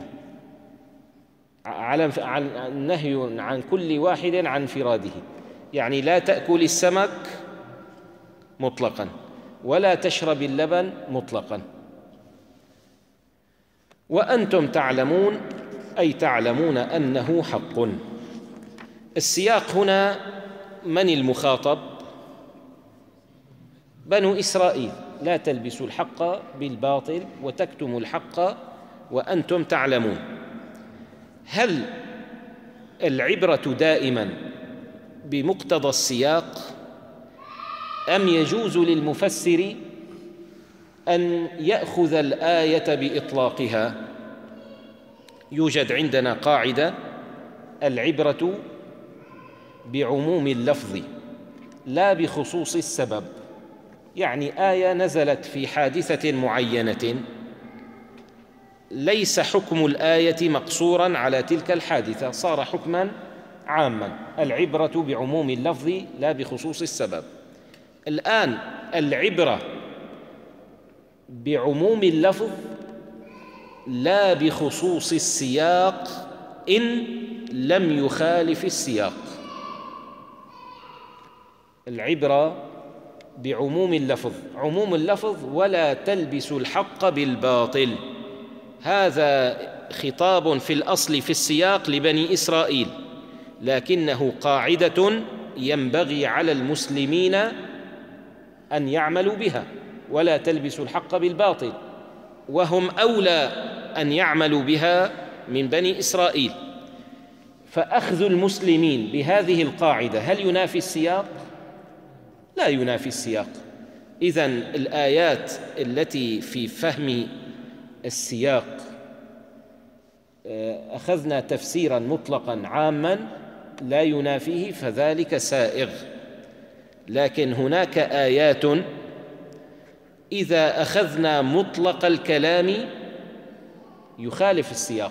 على نهي عن كل واحد عن انفراده. يعني لا تأكل السمك مطلقا ولا تشرب اللبن مطلقا. وأنتم تعلمون أي تعلمون أنه حق. السياق هنا من المخاطب؟ بنو إسرائيل. لا تلبسوا الحق بالباطل وتكتموا الحق وأنتم تعلمون. هل العبرة دائما بمقتضى السياق أم يجوز للمفسر أن يأخذ الآية بإطلاقها؟ يوجد عندنا قاعدة: العبرة بعموم اللفظ لا بخصوص السبب. يعني آية نزلت في حادثة معينة، ليس حكم الآية مقصوراً على تلك الحادثة، صار حكماً عاماً. العبرة بعموم اللفظ لا بخصوص السبب. الآن العبرة بعموم اللفظ لا بخصوص السياق إن لم يخالف السياق. العبرة بعموم اللفظ، عموم اللفظ ولا تلبسوا الحق بالباطل، هذا خطاب في الأصل في السياق لبني إسرائيل، لكنه قاعدة ينبغي على المسلمين أن يعملوا بها. ولا تلبسوا الحق بالباطل، وهم أولى أن يعملوا بها من بني إسرائيل. فأخذ المسلمين بهذه القاعدة هل ينافي السياق؟ لا ينافي السياق. إذن الآيات التي في فهم السياق أخذنا تفسيراً مطلقاً عاماً لا ينافيه، فذلك سائغ. لكن هناك آيات إذا أخذنا مطلق الكلام يخالف السياق.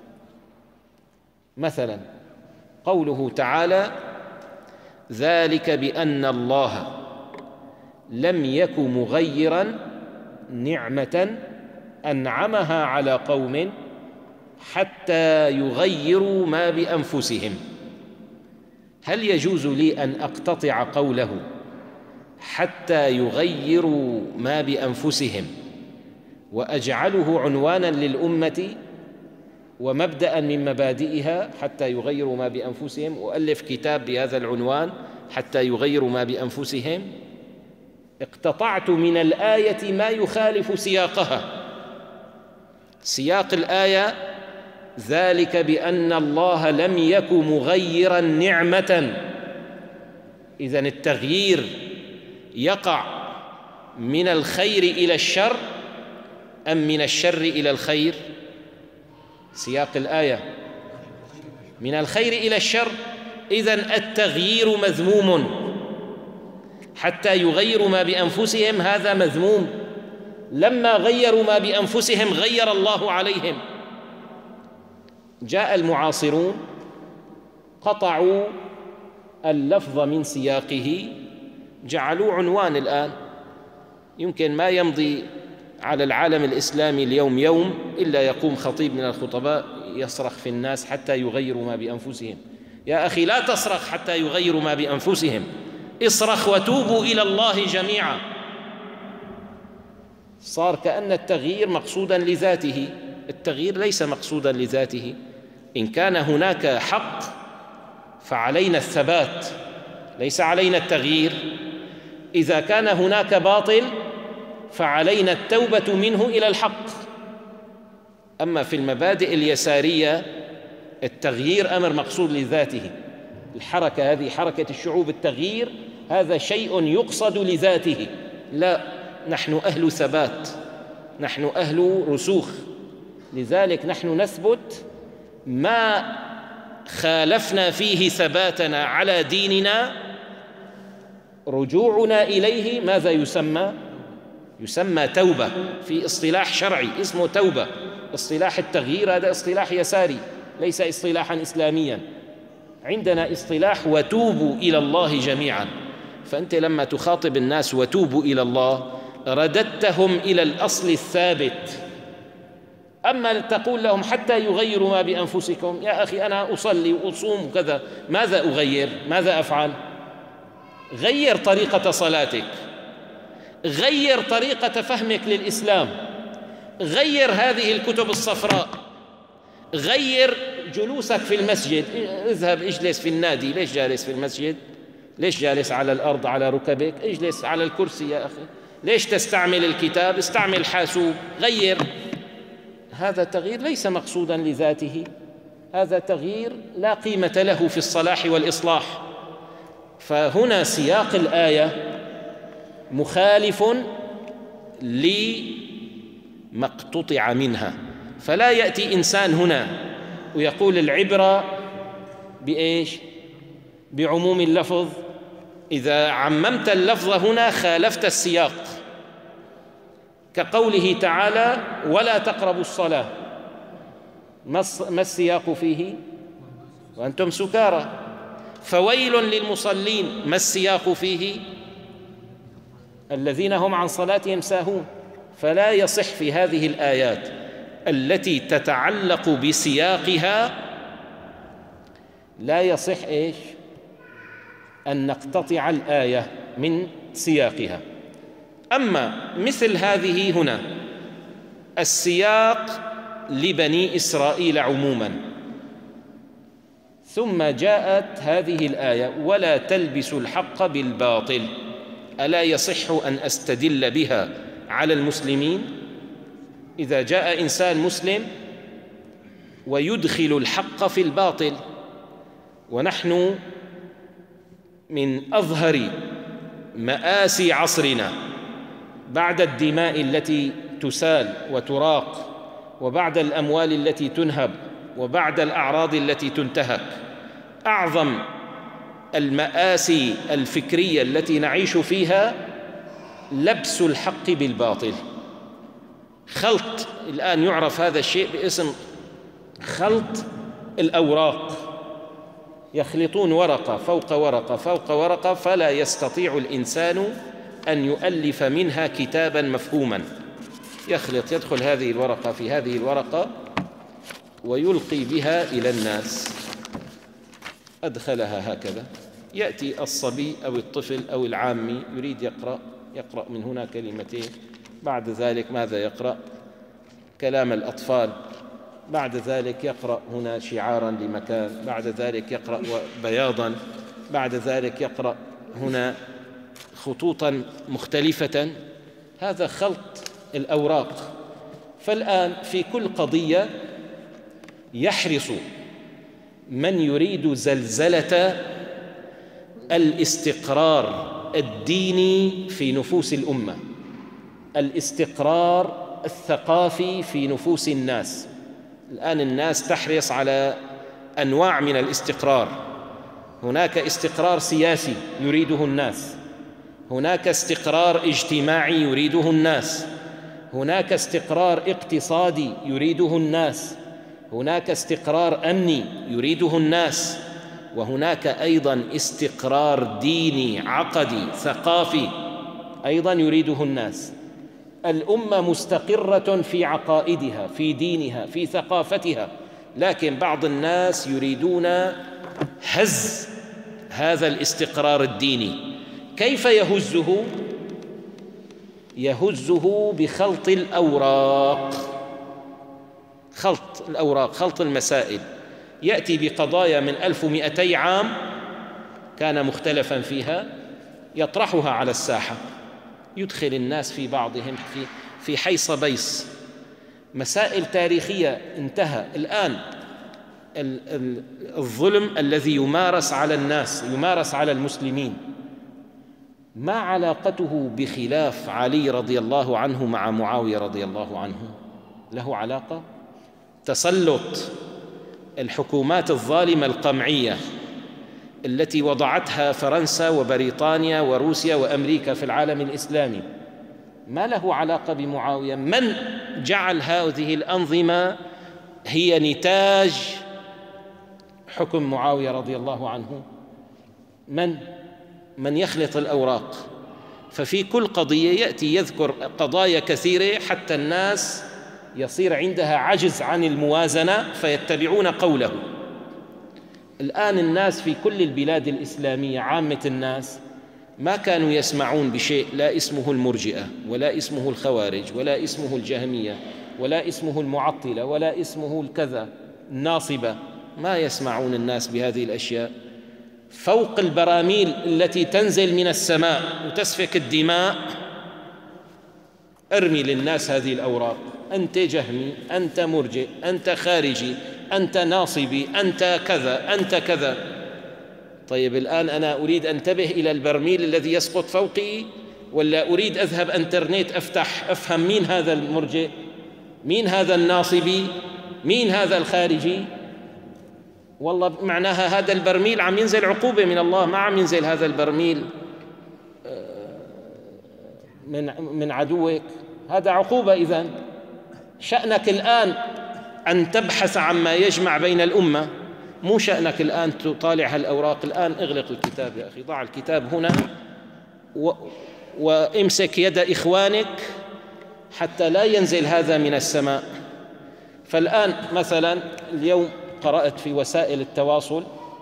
مثلاً قوله تعالى: ذلك بأن الله لم يك مغيراً نعمة أنعمها على قوم حتى يغيروا ما بأنفسهم. هل يجوز لي أن أقتطع قوله حتى يغيروا ما بأنفسهم وأجعله عنوانا للأمة ومبدأ من مبادئها حتى يغيروا ما بأنفسهم، وألف كتاب بهذا العنوان حتى يغيروا ما بأنفسهم؟ اقتطعت من الآية ما يخالف سياقها. سياق الآية: ذلك بأن الله لم يك مغيراً نعمة. إذن التغيير يقع من الخير إلى الشر أم من الشر إلى الخير؟ سياق الآية من الخير إلى الشر. إذن التغيير مذموم، حتى يغيروا ما بأنفسهم هذا مذموم. لما غيروا ما بأنفسهم غير الله عليهم. جاء المعاصرون قطعوا اللفظ من سياقه، جعلوا عنوان. الآن يمكن ما يمضي على العالم الإسلامي اليوم يوم إلا يقوم خطيب من الخطباء يصرخ في الناس حتى يغيروا ما بأنفسهم. يا أخي لا تصرخ حتى يغيروا ما بأنفسهم، اصرخ وتوبوا إلى الله جميعا. صار كأن التغيير مقصودا لذاته. التغيير ليس مقصودا لذاته. إن كان هناك حق فعلينا الثبات، ليس علينا التغيير. إذا كان هناك باطل فعلينا التوبة منه إلى الحق. أما في المبادئ اليسارية التغيير أمر مقصود لذاته، الحركة هذه حركة الشعوب، التغيير هذا شيء يقصد لذاته، لا، نحن أهل ثبات، نحن أهل رسوخ، لذلك نحن نثبت. ما خالفنا فيه ثباتنا على ديننا رجوعنا إليه ماذا يسمى؟ يسمى توبة، في اصطلاح شرعي اسمه توبة. اصطلاح التغيير هذا اصطلاح يساري ليس اصطلاحا إسلاميا. عندنا اصطلاح وتوبوا إلى الله جميعا. فأنت لما تخاطب الناس وتوبوا إلى الله رددتهم إلى الأصل الثابت. أما تقول لهم حتى يغيروا ما بأنفسكم، يا أخي أنا أصلي وأصوم وكذا، ماذا أغير؟ ماذا أفعل؟ غير طريقة صلاتك، غير طريقة فهمك للإسلام، غير هذه الكتب الصفراء، غير جلوسك في المسجد. اذهب اجلس في النادي، ليش جالس في المسجد؟ ليش جالس على الأرض على ركبك؟ اجلس على الكرسي يا أخي. ليش تستعمل الكتاب؟ استعمل حاسوب. غير. هذا تغيير ليس مقصودا لذاته، هذا تغيير لا قيمة له في الصلاح والإصلاح. فهنا سياق الآية مخالف لما اقتطع منها. فلا يأتي إنسان هنا ويقول العبرة بإيش؟ بعموم اللفظ. إذا عممت اللفظ هنا خالفت السياق، كقوله تعالى ولا تقربوا الصلاة، ما السياق فيه؟ وأنتم سكارى. فويل للمصلين، ما السياق فيه؟ الذين هم عن صلاتهم ساهون. فلا يصح في هذه الآيات التي تتعلق بسياقها، لا يصح إيش؟ أن نقتطع الآية من سياقها. أما مثل هذه هنا السياق لبني إسرائيل عموما، ثم جاءت هذه الآية ولا تلبسوا الحق بالباطل، ألا يصح أن أستدل بها على المسلمين؟ إذا جاء إنسان مسلم ويدخل الحق في الباطل، ونحن من أظهر مآسي عصرنا بعد الدماء التي تسال وتراق، وبعد الأموال التي تنهب، وبعد الأعراض التي تنتهك، أعظم المآسي الفكرية التي نعيش فيها لبس الحق بالباطل. خلط، الآن يعرف هذا الشيء باسم خلط الأوراق، يخلطون ورقة فوق ورقة فوق ورقة، فلا يستطيع الإنسان أن يؤلف منها كتابا مفهوما. يخلط، يدخل هذه الورقة في هذه الورقة ويلقي بها إلى الناس. أدخلها هكذا، يأتي الصبي أو الطفل أو العامي يريد يقرأ، يقرأ من هنا كلمتين، بعد ذلك ماذا يقرأ؟ كلام الأطفال، بعد ذلك يقرأ هنا شعارا لمكان، بعد ذلك يقرأ بياضا، بعد ذلك يقرأ هنا خطوطا مختلفة. هذا خلط الأوراق. فالآن في كل قضية يحرص من يريد زلزلة الاستقرار الديني في نفوس الأمة، الاستقرار الثقافي في نفوس الناس. الآن الناس تحرص على أنواع من الاستقرار. هناك استقرار سياسي يريده الناس، هناك استقرار اجتماعي يريده الناس، هناك استقرار اقتصادي يريده الناس، هناك استقرار أمني يريده الناس، وهناك أيضا استقرار ديني عقدي ثقافي أيضا يريده الناس. الأمة مستقرة في عقائدها، في دينها، في ثقافتها، لكن بعض الناس يريدون هز هذا الاستقرار الديني. كيف يهزه؟ يهزه بخلط الأوراق، خلط الأوراق، خلط المسائل. يأتي بقضايا من ألف ومئتي عام كان مختلفا فيها، يطرحها على الساحة، يدخل الناس في بعضهم في في حيص بيص. مسائل تاريخية انتهى. الآن الظلم الذي يمارس على الناس، يمارس على المسلمين. ما علاقته بخلاف علي رضي الله عنه مع معاوية رضي الله عنه؟ له علاقة. تسلط الحكومات الظالمة القمعية التي وضعتها فرنسا وبريطانيا وروسيا وأمريكا في العالم الإسلامي ما له علاقة بمعاوية. من جعل هذه الأنظمة هي نتاج حكم معاوية رضي الله عنه؟ من من يخلط الأوراق. ففي كل قضية يأتي يذكر قضايا كثيرة حتى الناس يصير عندها عجز عن الموازنة فيتبعون قوله. الآن الناس في كل البلاد الإسلامية، عامة الناس، ما كانوا يسمعون بشيء لا اسمه المرجئة ولا اسمه الخوارج ولا اسمه الجهمية ولا اسمه المعطلة ولا اسمه الكذا الناصبة. ما يسمعون الناس بهذه الأشياء. فوق البراميل التي تنزل من السماء وتسفك الدماء ارمي للناس هذه الأوراق: أنت جهمي، أنت مرجئ، أنت خارجي، أنت ناصبي، أنت كذا، أنت كذا. طيب الآن أنا أريد أن أنتبه إلى البرميل الذي يسقط فوقي، ولا أريد أذهب أنترنت أفتح أفهم مين هذا المرجئ، مين هذا الناصبي، مين هذا الخارجي؟ والله معناها هذا البرميل عم ينزل عقوبة من الله، ما عم ينزل هذا البرميل من من عدوك، هذا عقوبة. إذن شأنك الآن أن تبحث عما يجمع بين الأمة، مو شأنك الآن تطالع هالأوراق. الآن اغلق الكتاب يا أخي، ضع الكتاب هنا و... وامسك يد إخوانك حتى لا ينزل هذا من السماء. فالآن مثلا اليوم قرأت في وسائل التواصل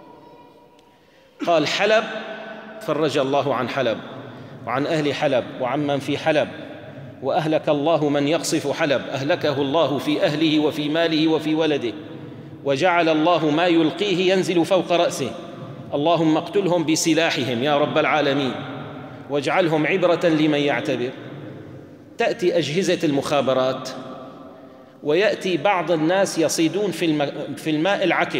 قال حلب فرج الله عن حلب وعن أهل حلب وعمن في حلب، وأهلك الله من يقصف حلب، أهلكه الله في أهله وفي ماله وفي ولده، وجعل الله ما يلقيه ينزل فوق رأسه، اللهم اقتلهم بسلاحهم يا رب العالمين واجعلهم عبرة لمن يعتبر. تأتي أجهزة المخابرات ويأتي بعض الناس يصيدون في, في الماء العكر.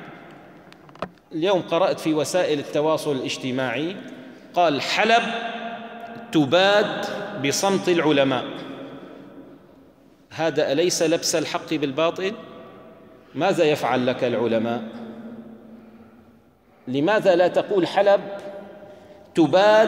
اليوم قرأت في وسائل التواصل الاجتماعي قال حلب تباد بصمت العلماء. هذا أليس لبس الحق بالباطل؟ ماذا يفعل لك العلماء؟ لماذا لا تقول حلب تباد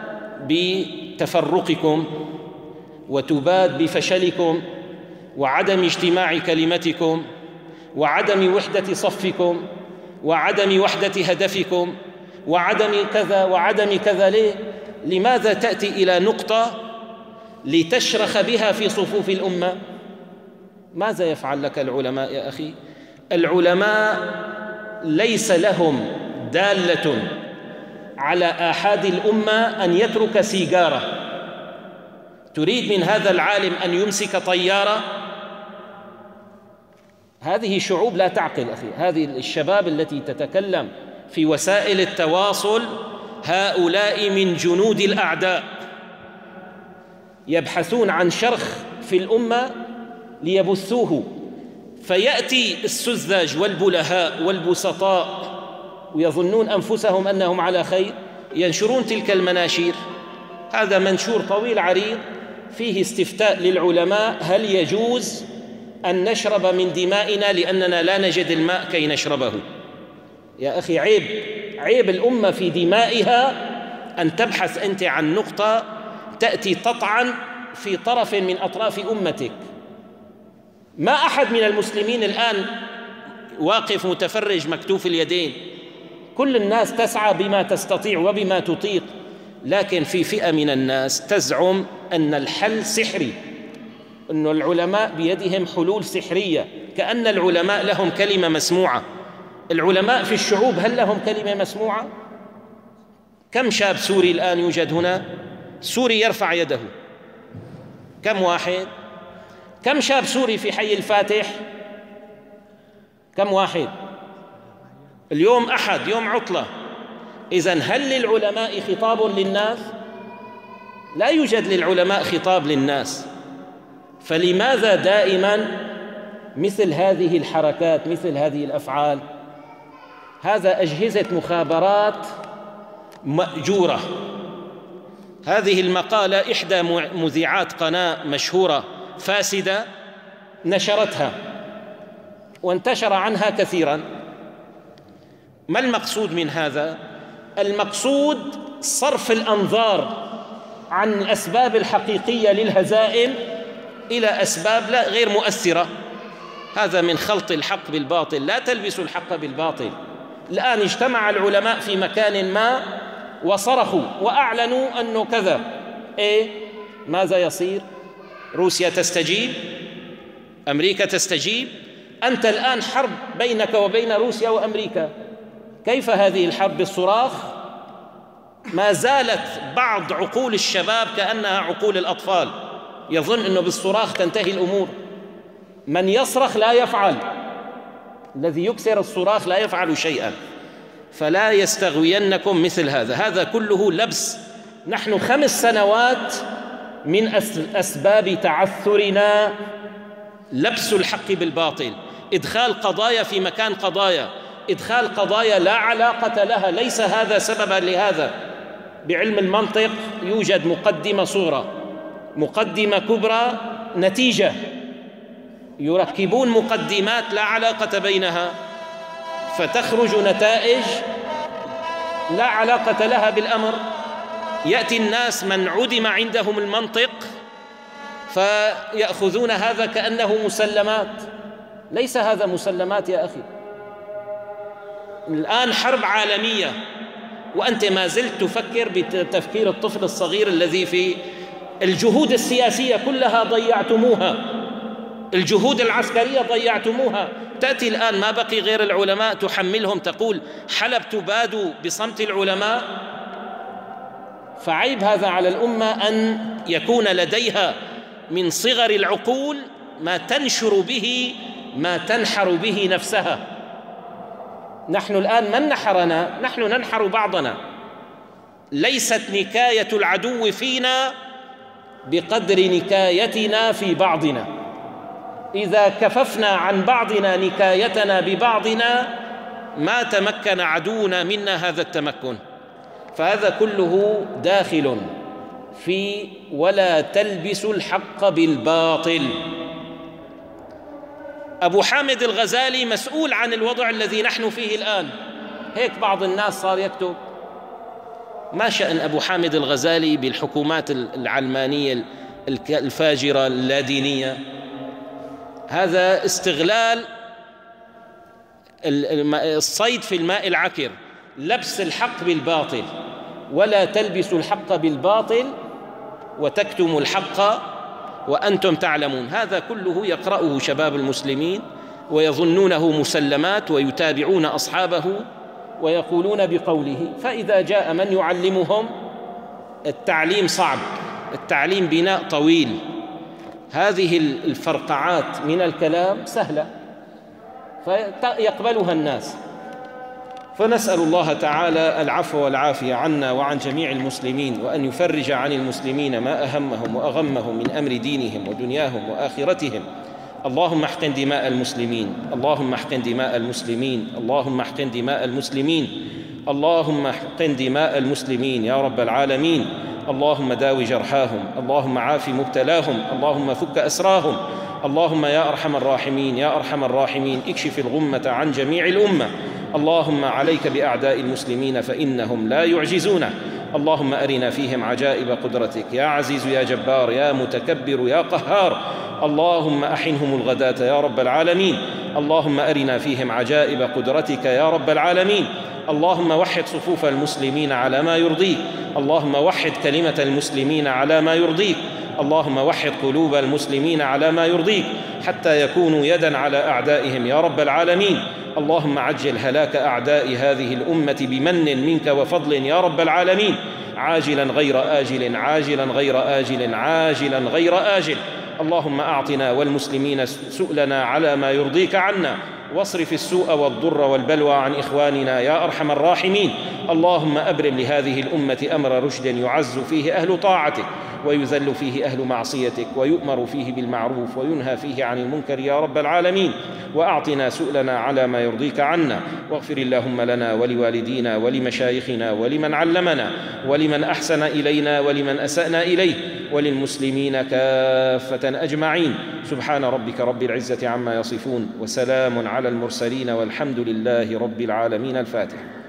بتفرقكم وتباد بفشلكم وعدم اجتماع كلمتكم وعدم وحدة صفكم وعدم وحدة هدفكم وعدم كذا وعدم كذا؟ ليه؟ لماذا تأتي إلى نقطة لتشرخ بها في صفوف الأمة؟ ماذا يفعل لك العلماء يا أخي؟ العلماء ليس لهم دالة على آحاد الأمة أن يترك سيجارة. تريد من هذا العالم أن يمسك طيارة؟ هذه شعوب لا تعقل أخي. هذه الشباب التي تتكلم في وسائل التواصل هؤلاء من جنود الأعداء، يبحثون عن شرخ في الأمة ليبثوه، فيأتي السذج والبلهاء والبسطاء ويظنون أنفسهم أنهم على خير، ينشرون تلك المناشير. هذا منشور طويل عريض فيه استفتاء للعلماء: هل يجوز أن نشرب من دمائنا لأننا لا نجد الماء كي نشربه؟ يا أخي عيب، عيب الأمة في دمائها أن تبحث أنت عن نقطة تأتي تطعن في طرف من أطراف أمتك. ما أحد من المسلمين الآن واقف متفرج مكتوف اليدين، كل الناس تسعى بما تستطيع وبما تطيق، لكن في فئة من الناس تزعم أن الحل سحري، أن العلماء بيدهم حلول سحرية، كأن العلماء لهم كلمة مسموعة. العلماء في الشعوب هل لهم كلمة مسموعة؟ كم شاب سوري الآن يوجد هنا؟ سوري يرفع يده، كم واحد؟ كم شاب سوري في حي الفاتح؟ كم واحد؟ اليوم أحد، يوم عطلة. إذن هل للعلماء خطاب للناس؟ لا يوجد للعلماء خطاب للناس. فلماذا دائما مثل هذه الحركات، مثل هذه الأفعال، هذا أجهزة مخابرات مأجورة. هذه المقالة إحدى مذيعات قناة مشهورة فاسدة نشرتها وانتشر عنها كثيرا. ما المقصود من هذا؟ المقصود صرف الأنظار عن الأسباب الحقيقية للهزائم إلى أسباب لا غير مؤثرة. هذا من خلط الحق بالباطل. لا تلبسوا الحق بالباطل. الآن اجتمع العلماء في مكان ما وصرخوا وأعلنوا أنه كذا، إيه؟ ماذا يصير؟ روسيا تستجيب؟ أمريكا تستجيب؟ أنت الآن حرب بينك وبين روسيا وأمريكا. كيف هذه الحرب بالصراخ؟ ما زالت بعض عقول الشباب كأنها عقول الأطفال، يظن أنه بالصراخ تنتهي الأمور. من يصرخ لا يفعل، الذي يكسر الصراخ لا يفعل شيئا. فلا يستغوينكم مثل هذا. هذا كله لبس. نحن خمس سنوات من أسباب تعثرنا لبس الحق بالباطل، إدخال قضايا في مكان قضايا، إدخال قضايا لا علاقة لها. ليس هذا سببا لهذا. بعلم المنطق يوجد مقدمة صغرى، مقدمة كبرى، نتيجة. يركبون مقدمات لا علاقة بينها فتخرج نتائج لا علاقة لها بالأمر. يأتي الناس من عدم عندهم المنطق فيأخذون هذا كأنه مسلمات. ليس هذا مسلمات يا أخي. الآن حرب عالمية وأنت ما زلت تفكر بتفكير الطفل الصغير الذي في الجهود السياسية كلها ضيعتموها، الجهود العسكرية ضيعتموها. تأتي الآن ما بقي غير العلماء تحملهم، تقول حلب تباد بصمت العلماء. فعيب هذا على الأمة أن يكون لديها من صغر العقول ما تنشر به، ما تنحر به نفسها. نحن الآن من نحرنا؟ نحن ننحر بعضنا. ليست نكاية العدو فينا بقدر نكايتنا في بعضنا. إذا كففنا عن بعضنا نكايتنا ببعضنا ما تمكن عدونا منا هذا التمكن. فهذا كله داخل في ولا تلبسوا الحق بالباطل. أبو حامد الغزالي مسؤول عن الوضع الذي نحن فيه الآن. هيك بعض الناس صار يكتب. ما شأن أبو حامد الغزالي بالحكومات العلمانية الفاجرة اللادينية؟ هذا استغلال الصيد في الماء العكر، لبس الحق بالباطل. ولا تلبسوا الحق بالباطل وتكتموا الحق وأنتم تعلمون. هذا كله يقرأه شباب المسلمين ويظنونه مسلمات ويتابعون أصحابه ويقولون بقوله. فإذا جاء من يعلمهم، التعليم صعب، التعليم بناء طويل. هذه الفرقعات من الكلام سهلة فيقبلها الناس. فنسأل الله تعالى العفو والعافية عنا وعن جميع المسلمين، وأن يفرج عن المسلمين ما أهمهم وأغمهم من أمر دينهم ودنياهم وآخرتهم. اللهم احقن دماء المسلمين، اللهم احقن دماء المسلمين، اللهم احقن دماء المسلمين، اللهم احقن دماء المسلمين يا رب العالمين. اللهم داوي جرحاهم، اللهم عاف مبتلاهم، اللهم فك أسراهم. اللهم يا أرحم الراحمين يا أرحم الراحمين اكشف الغمة عن جميع الأمة. اللهم عليك بأعداء المسلمين فإنهم لا يعجزونه. اللهم أرنا فيهم عجائب قدرتك يا عزيز يا جبار يا متكبر يا قهار. اللهم أحنهم الغداة يا رب العالمين. اللهم أرنا فيهم عجائب قدرتك يا رب العالمين. اللهم وحد صفوف المسلمين على ما يرضيك. اللهم وحد كلمة المسلمين على ما يرضيك. اللهم وحد قلوب المسلمين على ما يرضيك حتى يكونوا يدا على أعدائهم يا رب العالمين. اللهم عجل هلاك أعداء هذه الأمة بمن منك وفضل يا رب العالمين، عاجلا غير آجل، عاجلا غير آجل، عاجلا غير آجل. اللهم أعطنا والمسلمين سؤلنا على ما يرضيك عنا، واصرف السوء والضر والبلوى عن إخواننا يا أرحم الراحمين. اللهم أبرم لهذه الأمة أمر رشد يعز فيه أهل طاعتك ويذل فيه أهل معصيتك، ويؤمر فيه بالمعروف وينهى فيه عن المنكر يا رب العالمين. وأعطنا سؤلنا على ما يرضيك عنا، واغفر اللهم لنا ولوالدينا ولمشايخنا ولمن علمنا ولمن أحسن إلينا ولمن أسأنا إليه وللمسلمين كافة أجمعين. سبحان ربك رب العزة عما يصفون، وسلام على المرسلين، والحمد لله رب العالمين. الفاتحة.